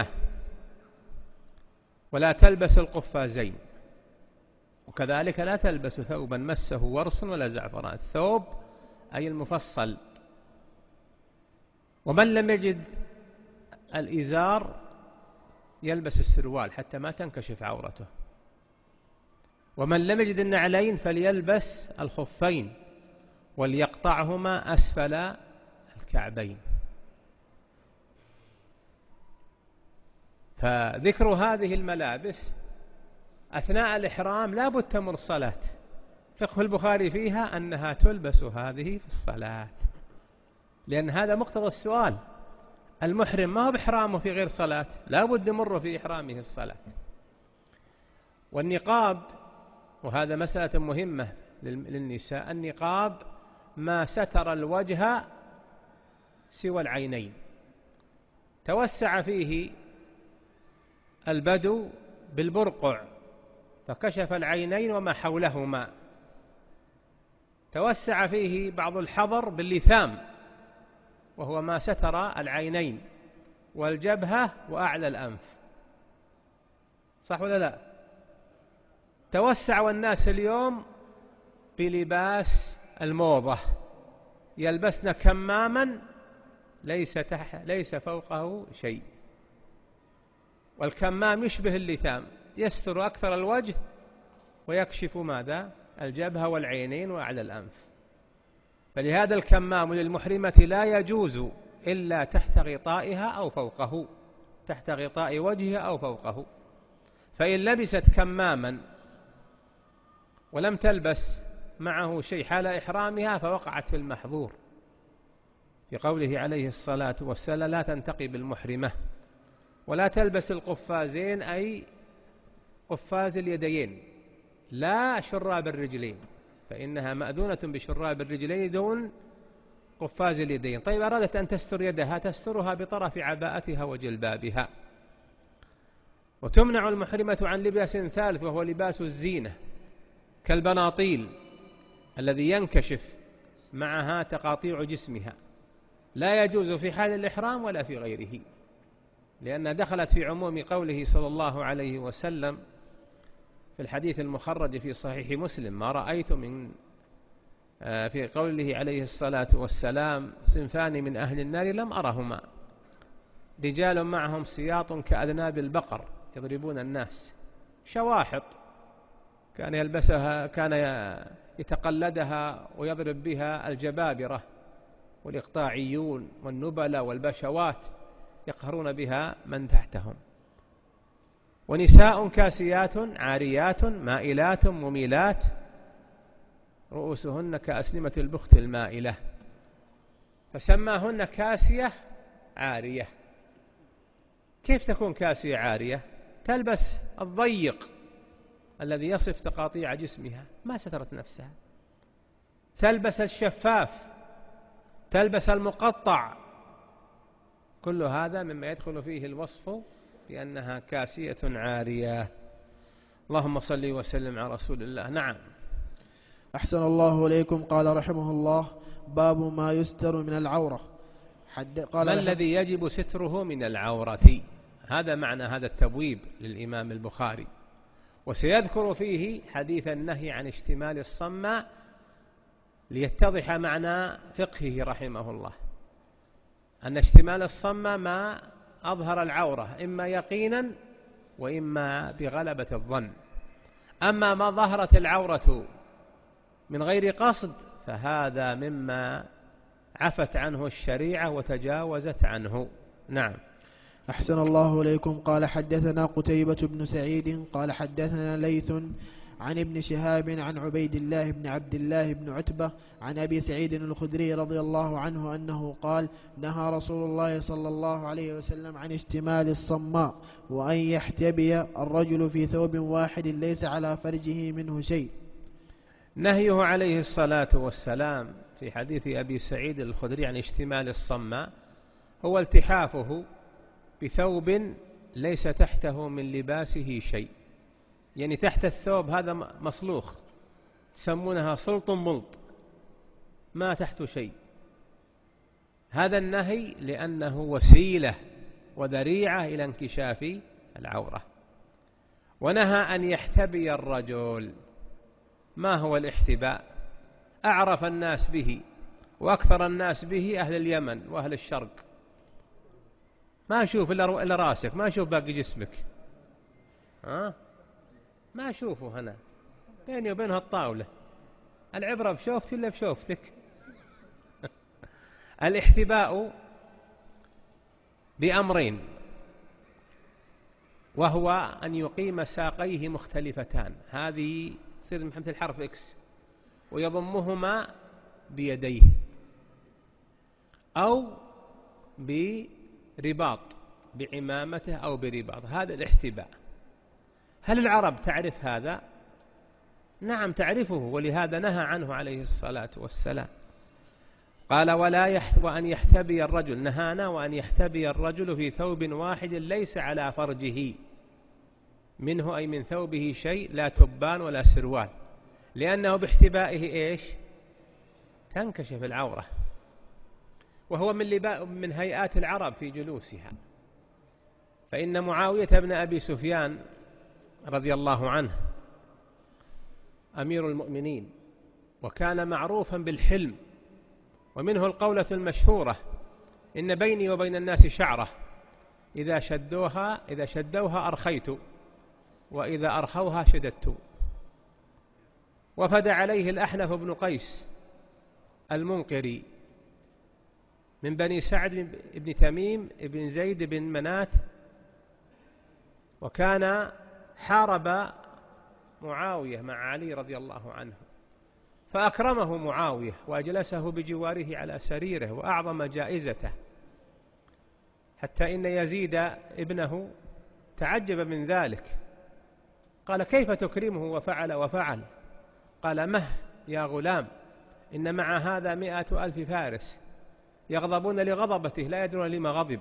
ولا تلبس القفازين، وكذلك لا تلبس ثوبا مسه ورس ولا زعفران، الثوب أي المفصل. ومن لم يجد الإزار يلبس السروال حتى ما تنكشف عورته. ومن لم يجد النعلين فليلبس الخفين وليقطعهما أسفل الكعبين. فذكر هذه الملابس أثناء الإحرام لا بد تمر الصلاة. فقه البخاري فيها أنها تلبس هذه في الصلاة، لأن هذا مقتضى السؤال. المحرم ما هو بإحرامه في غير صلاة، لا بد يمر في إحرامه الصلاة. والنقاب، وهذا مسألة مهمة للنساء، النقاب ما ستر الوجه سوى العينين. توسع فيه البدو بالبرقع فكشف العينين وما حولهما. توسع فيه بعض الحضر باللثام وهو ما ستر العينين والجبهة وأعلى الأنف، صح ولا لا؟ توسع والناس اليوم بلباس الموضة، يلبسن كماما ليس, تح ليس فوقه شيء، والكمام يشبه اللثام يستر أكثر الوجه ويكشف ماذا؟ الجبهة والعينين وأعلى الأنف. فلهذا الكمام للمحرمة لا يجوز إلا تحت غطائها أو فوقه، تحت غطاء وجهها أو فوقه. فإن لبست كماما ولم تلبس معه شيء حال إحرامها فوقعت في المحظور، في قوله عليه الصلاة والسلام لا تنتقب المحرمة. ولا تلبس القفازين أي قفاز اليدين، لا شراب الرجلين، فإنها مأذونة بشراب الرجلين دون قفاز اليدين. طيب أرادت أن تستر يدها تسترها بطرف عباءتها وجلبابها. وتمنع المحرمة عن لباس ثالث وهو لباس الزينة كالبناطيل الذي ينكشف معها تقاطيع جسمها، لا يجوز في حال الإحرام ولا في غيره، لأنها دخلت في عموم قوله صلى الله عليه وسلم في الحديث المخرج في صحيح مسلم ما رأيت من في قوله عليه الصلاة والسلام صنفان من أهل النار لم أرهما، رجال معهم سياط كأذناب البقر يضربون الناس، شواحط كان يلبسها كان يتقلدها ويضرب بها الجبابرة والإقطاعيون والنبلة والبشوات يقهرون بها من تحتهم. ونساء كاسيات عاريات مائلات مميلات رؤوسهن كأسنمة البخت المائلة، فسماهن كاسية عارية. كيف تكون كاسية عارية؟ تلبس الضيق الذي يصف تقاطيع جسمها، ما سترت نفسها. تلبس الشفاف، تلبس المقطع، كل هذا مما يدخل فيه الوصف بأنها كاسية عارية. اللهم صل وسلم على رسول الله. نعم. أحسن الله إليكم. قال رحمه الله: باب ما يستر من العورة. حد قال ما الذي يجب ستره من العورة؟ هذا معنى هذا التبويب للإمام البخاري، وسيذكر فيه حديث النهي عن اشتمال الصماء ليتضح معنى فقهه رحمه الله، أن اشتمال الصماء ما أظهر العورة إما يقينا وإما بغلبة الظن. أما ما ظهرت العورة من غير قصد فهذا مما عفت عنه الشريعة وتجاوزت عنه. نعم. أحسن الله إليكم. قال حدثنا قتيبة بن سعيد قال حدثنا ليث عن ابن شهاب عن عبيد الله بن عبد الله بن عتبة عن أبي سعيد الخدري رضي الله عنه أنه قال: نهى رسول الله صلى الله عليه وسلم عن اشتمال الصماء وأن يحتبي الرجل في ثوب واحد ليس على فرجه منه شيء. نهيه عليه الصلاة والسلام في حديث أبي سعيد الخدري عن اشتمال الصماء هو التحافه بثوب ليس تحته من لباسه شيء، يعني تحت الثوب هذا مصلوخ، تسمونها سلط ملط، ما تحته شيء. هذا النهي لأنه وسيلة وذريعة إلى انكشاف العورة. ونهى أن يحتبي الرجل. ما هو الاحتباء؟ أعرف الناس به وأكثر الناس به أهل اليمن وأهل الشرق، ما أشوف إلا راسك، ما أشوف باقي جسمك، ها؟ ما أشوفه هنا، بيني وبينها الطاولة، العبرة بشوفتي إلا بشوفتك. الاحتباء بأمرين، وهو أن يقيم ساقيه مختلفتان، هذه تصير محمد الحرف إكس، ويضمهما بيديه، أو برباط بعمامته أو برباط، هذا الاحتباء. هل العرب تعرف هذا؟ نعم تعرفه، ولهذا نهى عنه عليه الصلاة والسلام. قال: ولا يحت وأن يحتبي الرجل، نهانا وأن يحتبي الرجل في ثوب واحد ليس على فرجه منه، أي من ثوبه شيء، لا تبان ولا سروال، لأنه باحتبائه إيش؟ تنكشف العورة، وهو من, لباء من هيئات العرب في جلوسها. فإن معاوية بن أبي سفيان رضي الله عنه أمير المؤمنين، وكان معروفا بالحلم، ومنه القولة المشهورة: إن بيني وبين الناس شعرة إذا شدوها إذا شدوها أرخيت، وإذا أرخوها شددت. وفد عليه الأحنف بن قيس المنقري من بني سعد بن تميم بن زيد بن منات، وكان حارب معاوية مع علي رضي الله عنه، فأكرمه معاوية وأجلسه بجواره على سريره وأعظم جائزته، حتى إن يزيد ابنه تعجب من ذلك، قال: كيف تكرمه وفعل وفعل؟ قال: مه يا غلام، إن مع هذا مئة ألف فارس يغضبون لغضبته لا يدرون لما غضب،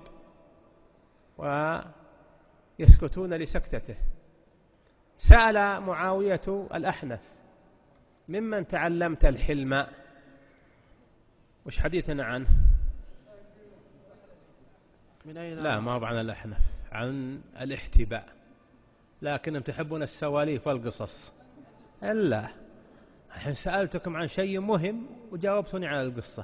ويسكتون لسكتته. سأل معاوية الأحنف: ممن تعلمت الحلم؟ وش حديثنا عنه؟ من أين؟ لا، ما هو عن الأحنف، عن الاحتباء، لكنهم تحبون السواليف والقصص. إلا الحين سألتكم عن شيء مهم وجاوبتني على القصة،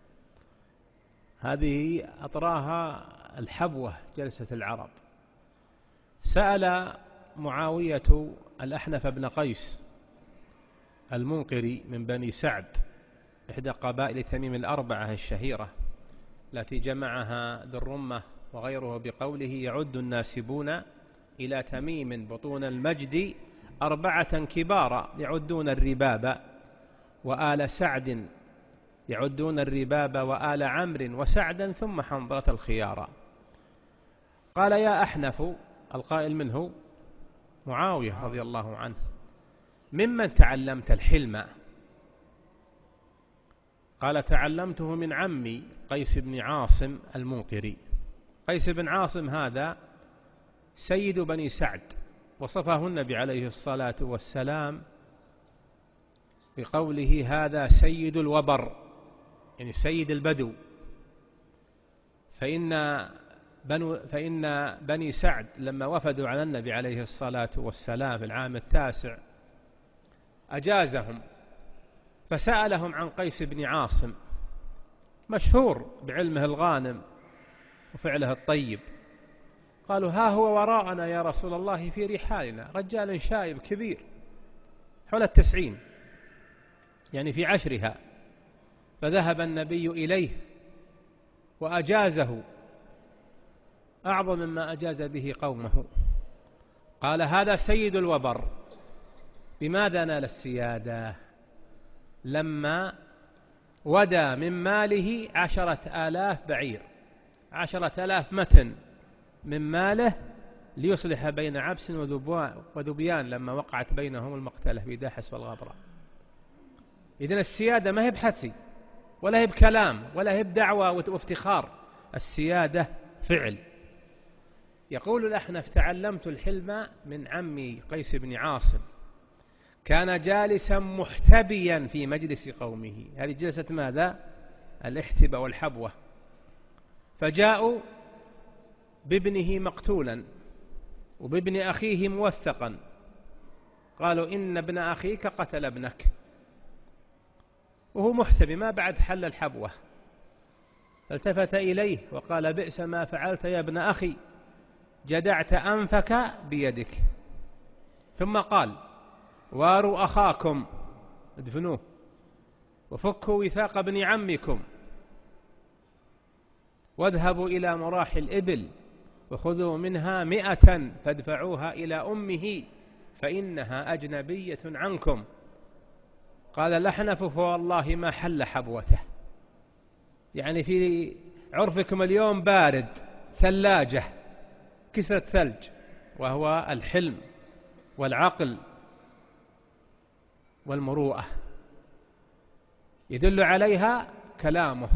هذه أطراها الحبوة جلسة العرب. سأل معاوية الأحنف بن قيس المنقري من بني سعد، إحدى قبائل تميم الأربعة الشهيرة التي جمعها ذو الرمة وغيره بقوله: يعد الناسبون إلى تميم بطون المجد أربعة كبارا يعدون الرباب، وآل سعد يعدون الرباب وآل عمرو وسعدا ثم حنظلة الخيارى. قال يا أحنف، القائل منه معاوية رضي الله عنه، ممن تعلمت الحلم؟ قال تعلمته من عمي قيس بن عاصم المنقري. قيس بن عاصم هذا سيد بني سعد، وصفه النبي عليه الصلاة والسلام بقوله هذا سيد الوبر، يعني سيد البدو. فإن, بنو فإن بني سعد لما وفدوا على النبي عليه الصلاة والسلام في العام التاسع أجازهم، فسألهم عن قيس بن عاصم، مشهور بعلمه الغانم وفعله الطيب. قالوا ها هو وراءنا يا رسول الله في رحالنا، رجال شايب كبير حول التسعين، يعني في عشرها. فذهب النبي إليه وأجازه أعظم مما أجاز به قومه. قال هذا سيد الوبر. بماذا نال السيادة؟ لما ودى من ماله عشرة آلاف بعير، عشرة آلاف متن من ماله ليصلح بين عبس وذبيان لما وقعت بينهم المقتلة في داحس والغبرة. إذن السيادة ما هي بحثي ولا هي بكلام ولا هي بدعوة وافتخار، السيادة فعل. يقول الأحنف تعلمت الحلم من عمي قيس بن عاصم، كان جالسا محتبيا في مجلس قومه. هذه جلسة ماذا؟ الاحتباء والحبوة. فجاءوا بابنه مقتولا وبابن أخيه موثقا، قالوا إن ابن أخيك قتل ابنك، وهو محتبي ما بعد حل الحبوة. فالتفت إليه وقال بئس ما فعلت يا ابن أخي، جدعت أنفك بيدك. ثم قال واروا أخاكم ادفنوه وفكوا وثاق ابن عمكم واذهبوا إلى مراح الإبل وخذوا منها مئة فادفعوها إلى أمه فإنها أجنبية عنكم. قال الأحنف فوالله ما حل حبوته، يعني في عرفكم اليوم بارد ثلاجة كسرة ثلج، وهو الحلم والعقل والمروءة يدل عليها كلامه،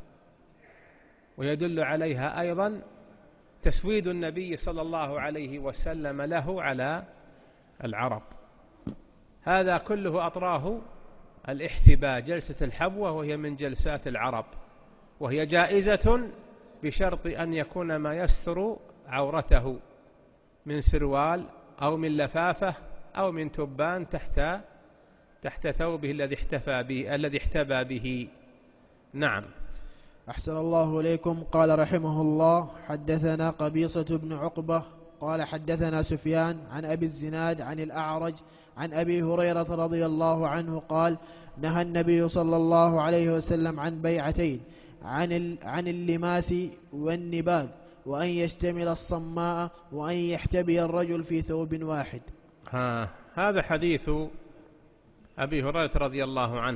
ويدل عليها أيضا تسويد النبي صلى الله عليه وسلم له على العرب. هذا كله أطراه الاحتباء، جلسة الحبوة، وهي من جلسات العرب، وهي جائزة بشرط أن يكون ما يستر عورته من سروال أو من لفافة أو من تبان تحت تحت ثوبه الذي احتفى به الذي احتبى به. نعم. أحسن الله إليكم. قال رحمه الله حدثنا قبيصة بن عقبة قال حدثنا سفيان عن أبي الزناد عن الأعرج عن أبي هريرة رضي الله عنه قال نهى النبي صلى الله عليه وسلم عن بيعتين، عن عن اللماس والنباذ، وأن يشتمل الصماء، وأن يحتبي الرجل في ثوب واحد. ها هذا حديث أبي هريرة رضي الله عنه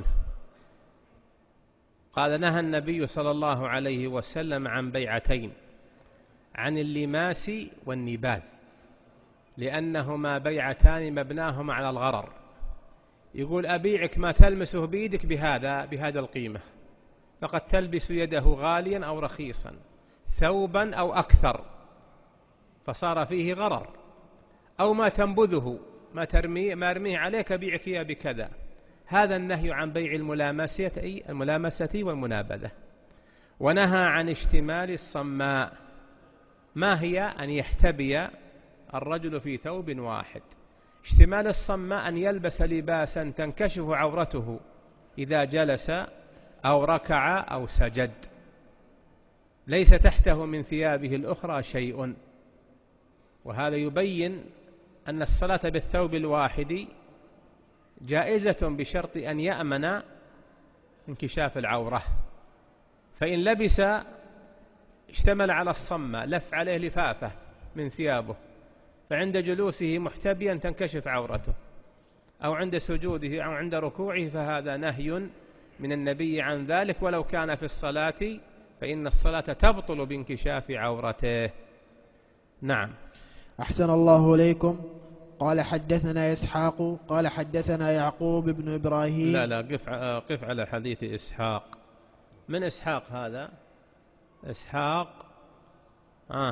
قال نهى النبي صلى الله عليه وسلم عن بيعتين، عن اللماس والنباذ، لأنهما بيعتان مبناهما على الغرر. يقول أبيعك ما تلمسه بيدك بهذا بهذا القيمة، فقد تلبس يده غاليا أو رخيصا، ثوبا أو أكثر، فصار فيه غرر. أو ما تنبذه ما ترميه ما أرميه عليك بيعك يا بكذا. هذا النهي عن بيع الملامسة الملامسة والمنابذة. ونهى عن اشتمال الصماء. ما هي؟ أن يحتبي الرجل في ثوب واحد. اشتمال الصماء أن يلبس لباسا تنكشف عورته إذا جلس أو ركع أو سجد، ليس تحته من ثيابه الأخرى شيء. وهذا يبين أن الصلاة بالثوب الواحد جائزة بشرط أن يأمن انكشاف العورة. فإن لبس اشتمل على الصمة، لف عليه لفافة من ثيابه، فعند جلوسه محتبيا تنكشف عورته، أو عند سجوده أو عند ركوعه فهذا نهي من النبي عن ذلك، ولو كان في الصلاة فإن الصلاة تبطل بانكشاف عورته. نعم. أحسن الله إليكم. قال حدثنا إسحاق قال حدثنا يعقوب بن إبراهيم. لا لا قف قف على حديث إسحاق. من إسحاق هذا؟ إسحاق آه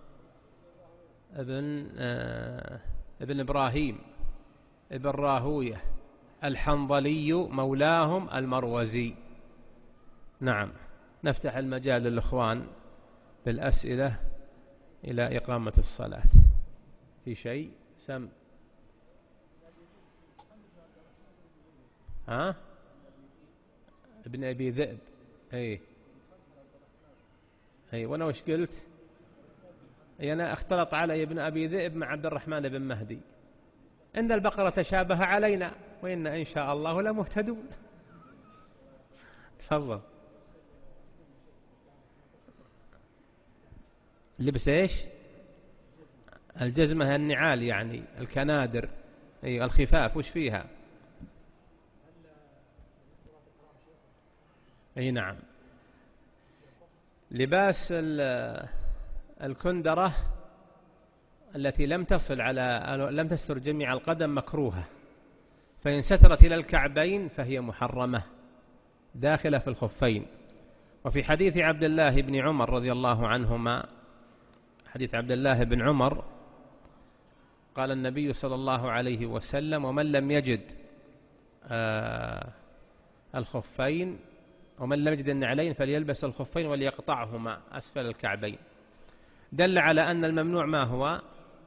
ابن آه ابن إبراهيم ابن راهوية الحنظلي مولاهم المروزي. نعم. نفتح المجال للإخوان بالأسئلة إلى إقامة الصلاة. في شيء سم ها ابن أبي ذئب. أي أي وأنا وش قلت؟ أي أنا اختلط علي ابن أبي ذئب مع عبد الرحمن بن مهدي. إن البقرة تشابه علينا وإن إن شاء الله لمهتدون. تفضل. لبس إيش؟ الجزمة النعال يعني الكنادر. أي الخفاف وش فيها؟ أي نعم. لباس الكندرة التي لم تصل على لم تستر جميع القدم مكروهة، فإن سترت إلى الكعبين فهي محرمة داخلة في الخفين. وفي حديث عبد الله بن عمر رضي الله عنهما، حديث عبد الله بن عمر قال النبي صلى الله عليه وسلم: ومن لم يجد آه الخفين ومن لم يجد النعلين فليلبس الخفين وليقطعهما أسفل الكعبين. دل على أن الممنوع ما هو؟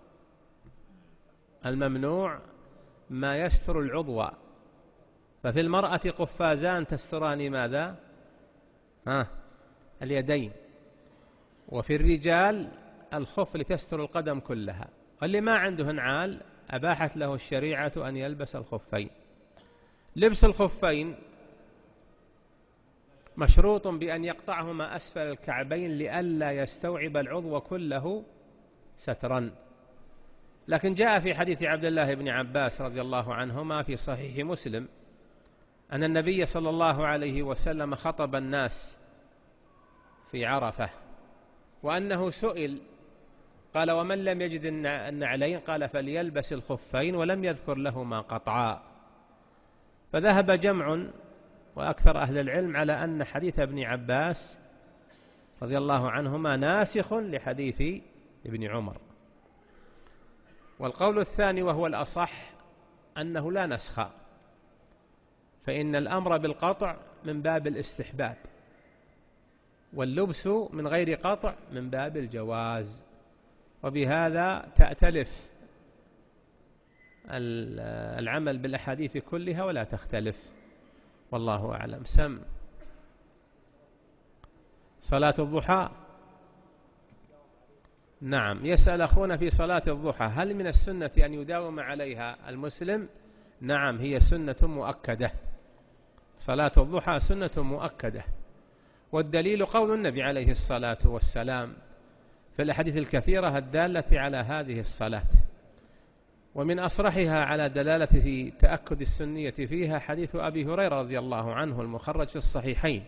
الممنوع ما يستر العضو. ففي المرأة قفازان تستران ماذا؟ ها اليدين. وفي الرجال الخف لتستر القدم كلها. واللي ما عنده نعال أباحت له الشريعة أن يلبس الخفين. لبس الخفين مشروط بأن يقطعهما أسفل الكعبين لئلا يستوعب العضو كله سترا. لكن جاء في حديث عبد الله بن عباس رضي الله عنهما في صحيح مسلم أن النبي صلى الله عليه وسلم خطب الناس في عرفة، وأنه سئل قال: ومن لم يجد النعلين؟ قال: فليلبس الخفين، ولم يذكر لهما قطعا. فذهب جمع وأكثر أهل العلم على أن حديث ابن عباس رضي الله عنهما ناسخ لحديث ابن عمر. والقول الثاني وهو الأصح أنه لا نسخ، فإن الأمر بالقطع من باب الاستحباب، واللبس من غير قطع من باب الجواز، وبهذا تأتلف العمل بالأحاديث كلها ولا تختلف، والله أعلم. سم صلاة الضحى. نعم. يسأل أخونا في صلاة الضحى: هل من السنة أن يداوم عليها المسلم؟ نعم، هي سنة مؤكدة. صلاة الضحى سنة مؤكدة، والدليل قول النبي عليه الصلاة والسلام في الأحاديث الكثيرة الدالة على هذه الصلاة. ومن أصرحها على دلالة تأكد السنية فيها حديث أبي هريرة رضي الله عنه المخرج في الصحيحين: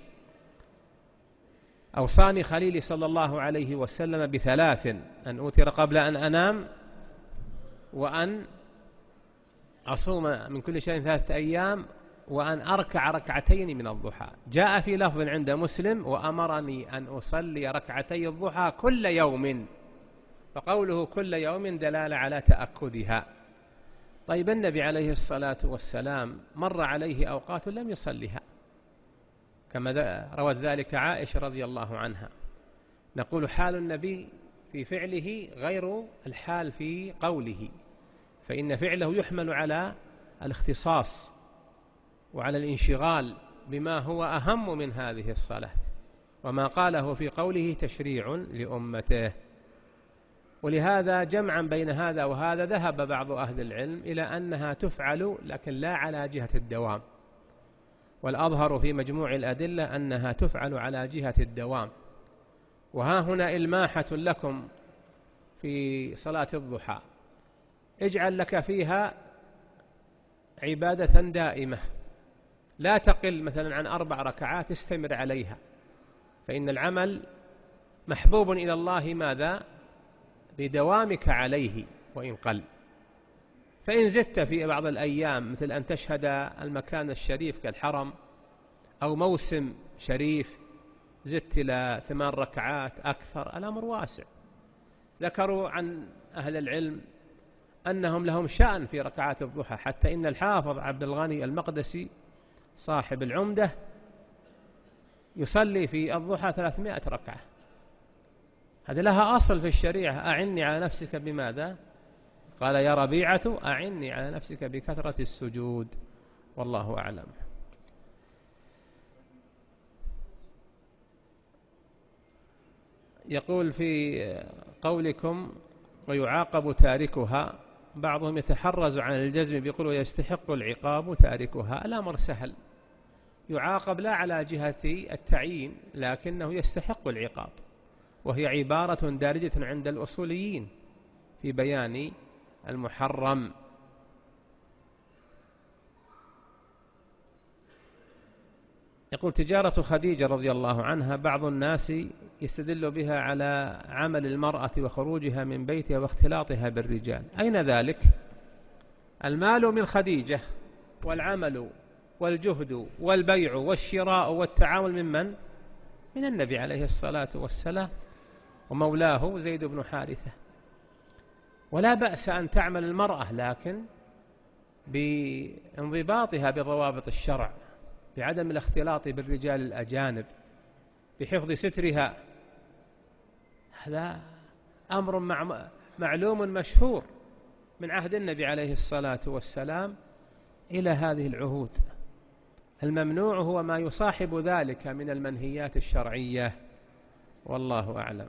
أوصاني خليلي صلى الله عليه وسلم بثلاث: أن أوتر قبل أن أنام، وأن أصوم من كل شيء ثلاثة أيام، وأن أركع ركعتين من الضحى. جاء في لفظ عند مسلم: وأمرني أن أصلي ركعتي الضحى كل يوم. فقوله كل يوم دلالة على تأكدها. طيب النبي عليه الصلاة والسلام مر عليه أوقات لم يصليها، كما روت ذلك عائشة رضي الله عنها. نقول حال النبي في فعله غير الحال في قوله، فإن فعله يحمل على الاختصاص وعلى الانشغال بما هو أهم من هذه الصلاة، وما قاله في قوله تشريع لأمته. ولهذا جمعا بين هذا وهذا ذهب بعض أهل العلم إلى أنها تفعل لكن لا على جهة الدوام، والأظهر في مجموع الأدلة أنها تفعل على جهة الدوام. وها هنا إلماحة لكم في صلاة الضحى: اجعل لك فيها عبادة دائمة لا تقل مثلا عن أربع ركعات استمر عليها، فإن العمل محبوب إلى الله ماذا؟ بدوامك عليه وإن قل. فإن زدت في بعض الأيام مثل أن تشهد المكان الشريف كالحرم أو موسم شريف زدت إلى ثمان ركعات أكثر، الأمر واسع. ذكروا عن أهل العلم أنهم لهم شأن في ركعات الضحى، حتى إن الحافظ عبد الغني المقدسي صاحب العمدة يصلي في الضحى ثلاثمائة ركعة. هذه لها أصل في الشريعة. أعني على نفسك بماذا؟ قال يا ربيعة أعني على نفسك بكثرة السجود، والله أعلم. يقول في قولكم ويعاقب تاركها، بعضهم يتحرز عن الجزم بيقول ويستحق العقاب تاركها. الأمر سهل، يعاقب لا على جهة التعيين لكنه يستحق العقاب، وهي عبارة دارجة عند الأصوليين في بيان المحرم. يقول تجارة خديجة رضي الله عنها بعض الناس يستدل بها على عمل المرأة وخروجها من بيتها واختلاطها بالرجال. أين ذلك؟ المال من خديجة والعمل والجهد والبيع والشراء والتعامل من من؟ من النبي عليه الصلاة والسلام ومولاه زيد بن حارثة. ولا بأس أن تعمل المرأة لكن بانضباطها بضوابط الشرع، بعدم الاختلاط بالرجال الأجانب، بحفظ سترها. هذا أمر معلوم مشهور من عهد النبي عليه الصلاة والسلام إلى هذه العهود. الممنوع هو ما يصاحب ذلك من المنهيات الشرعية، والله أعلم.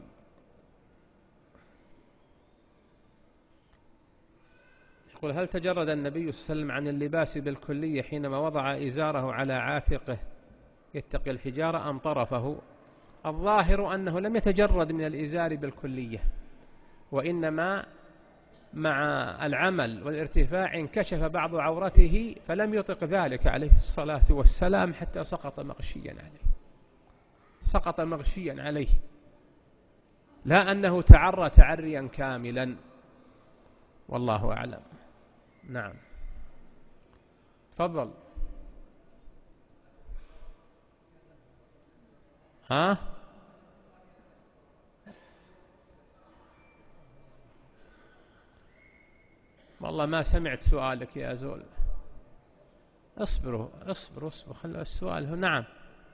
يقول هل تجرد النبي صلى الله عليه وسلم عن اللباس بالكلية حينما وضع إزاره على عاتقه يتقي الحجارة أم طرفه؟ الظاهر أنه لم يتجرد من الإزار بالكلية، وإنما مع العمل والارتفاع انكشف بعض عورته فلم يطق ذلك عليه الصلاة والسلام حتى سقط مغشيا عليه، سقط مغشيا عليه، لا أنه تعرى تعريا كاملا، والله أعلم. نعم تفضل. ها والله ما سمعت سؤالك يا زول. اصبروا اصبروا اصبروا خلوا السؤال هو. نعم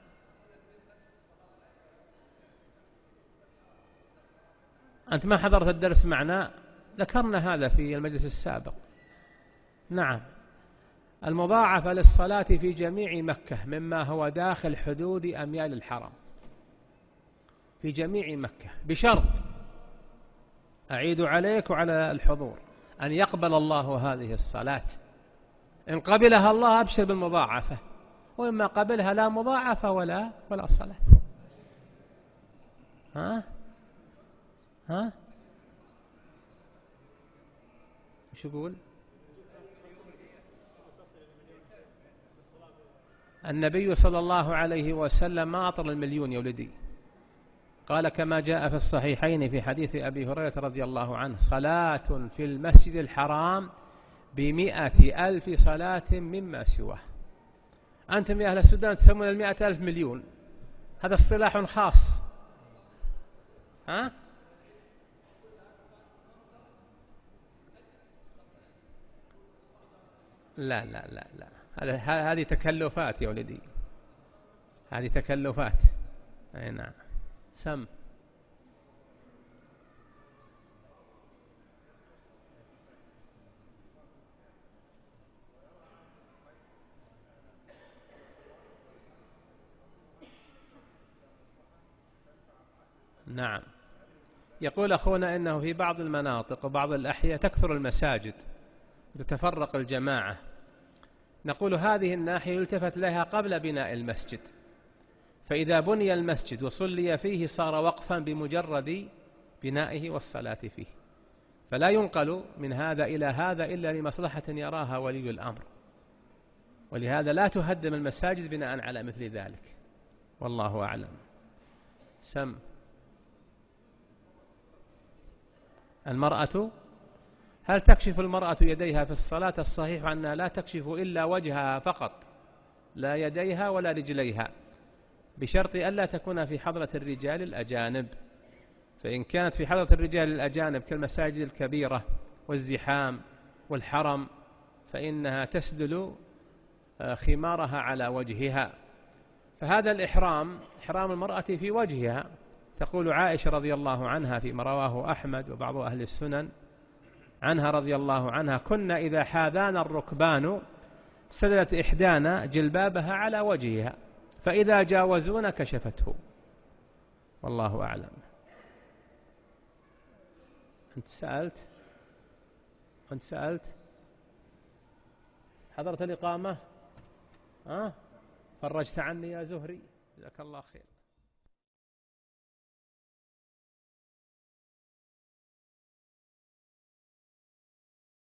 أنت ما حضرت الدرس معنا، ذكرنا هذا في المجلس السابق. نعم المضاعفة للصلاة في جميع مكة مما هو داخل حدود أميال الحرم في جميع مكة، بشرط أعيد عليك وعلى الحضور أن يقبل الله هذه الصلاة. إن قبلها الله أبشر بالمضاعفة، وإما قبلها لا مضاعفة ولا ولا صلاة. ها ها وش يقول؟ النبي صلى الله عليه وسلم ما أطر المليون يا ولدي. قال كما جاء في الصحيحين في حديث أبي هريرة رضي الله عنه صلاة في المسجد الحرام بمئة ألف صلاة مما سواه. أنتم يا أهل السودان تسمون المئة ألف مليون، هذا اصطلاح خاص. ها لا لا لا لا هذه تكلفات يا ولدي، هذه تكلفات. أي نعم سم. نعم يقول أخونا إنه في بعض المناطق وبعض الأحياء تكثر المساجد وتتفرق الجماعة. نقول هذه الناحية يلتفت لها قبل بناء المسجد، فإذا بني المسجد وصلي فيه صار وقفا بمجرد بنائه والصلاة فيه، فلا ينقل من هذا إلى هذا إلا لمصلحة يراها ولي الأمر. ولهذا لا تهدم المساجد بناء على مثل ذلك، والله أعلم. سم. المرأة، هل تكشف المرأة يديها في الصلاة؟ الصحيح أنها لا تكشف إلا وجهها فقط، لا يديها ولا رجليها، بشرط ألا تكون في حضرة الرجال الأجانب. فإن كانت في حضرة الرجال الأجانب كالمساجد الكبيرة والزحام والحرم فإنها تسدل خمارها على وجهها. فهذا الإحرام، إحرام المرأة في وجهها. تقول عائشة رضي الله عنها فيما رواه أحمد وبعض أهل السنن عنها رضي الله عنها: كنا إذا حاذانا الركبان سدلت إحدانا جلبابها على وجهها، فإذا جاوزونا كشفته. والله أعلم. أنت سألت أنت سألت حضرت الإقامة؟ أه؟ فرجت عني يا زهري، جزاك الله خير.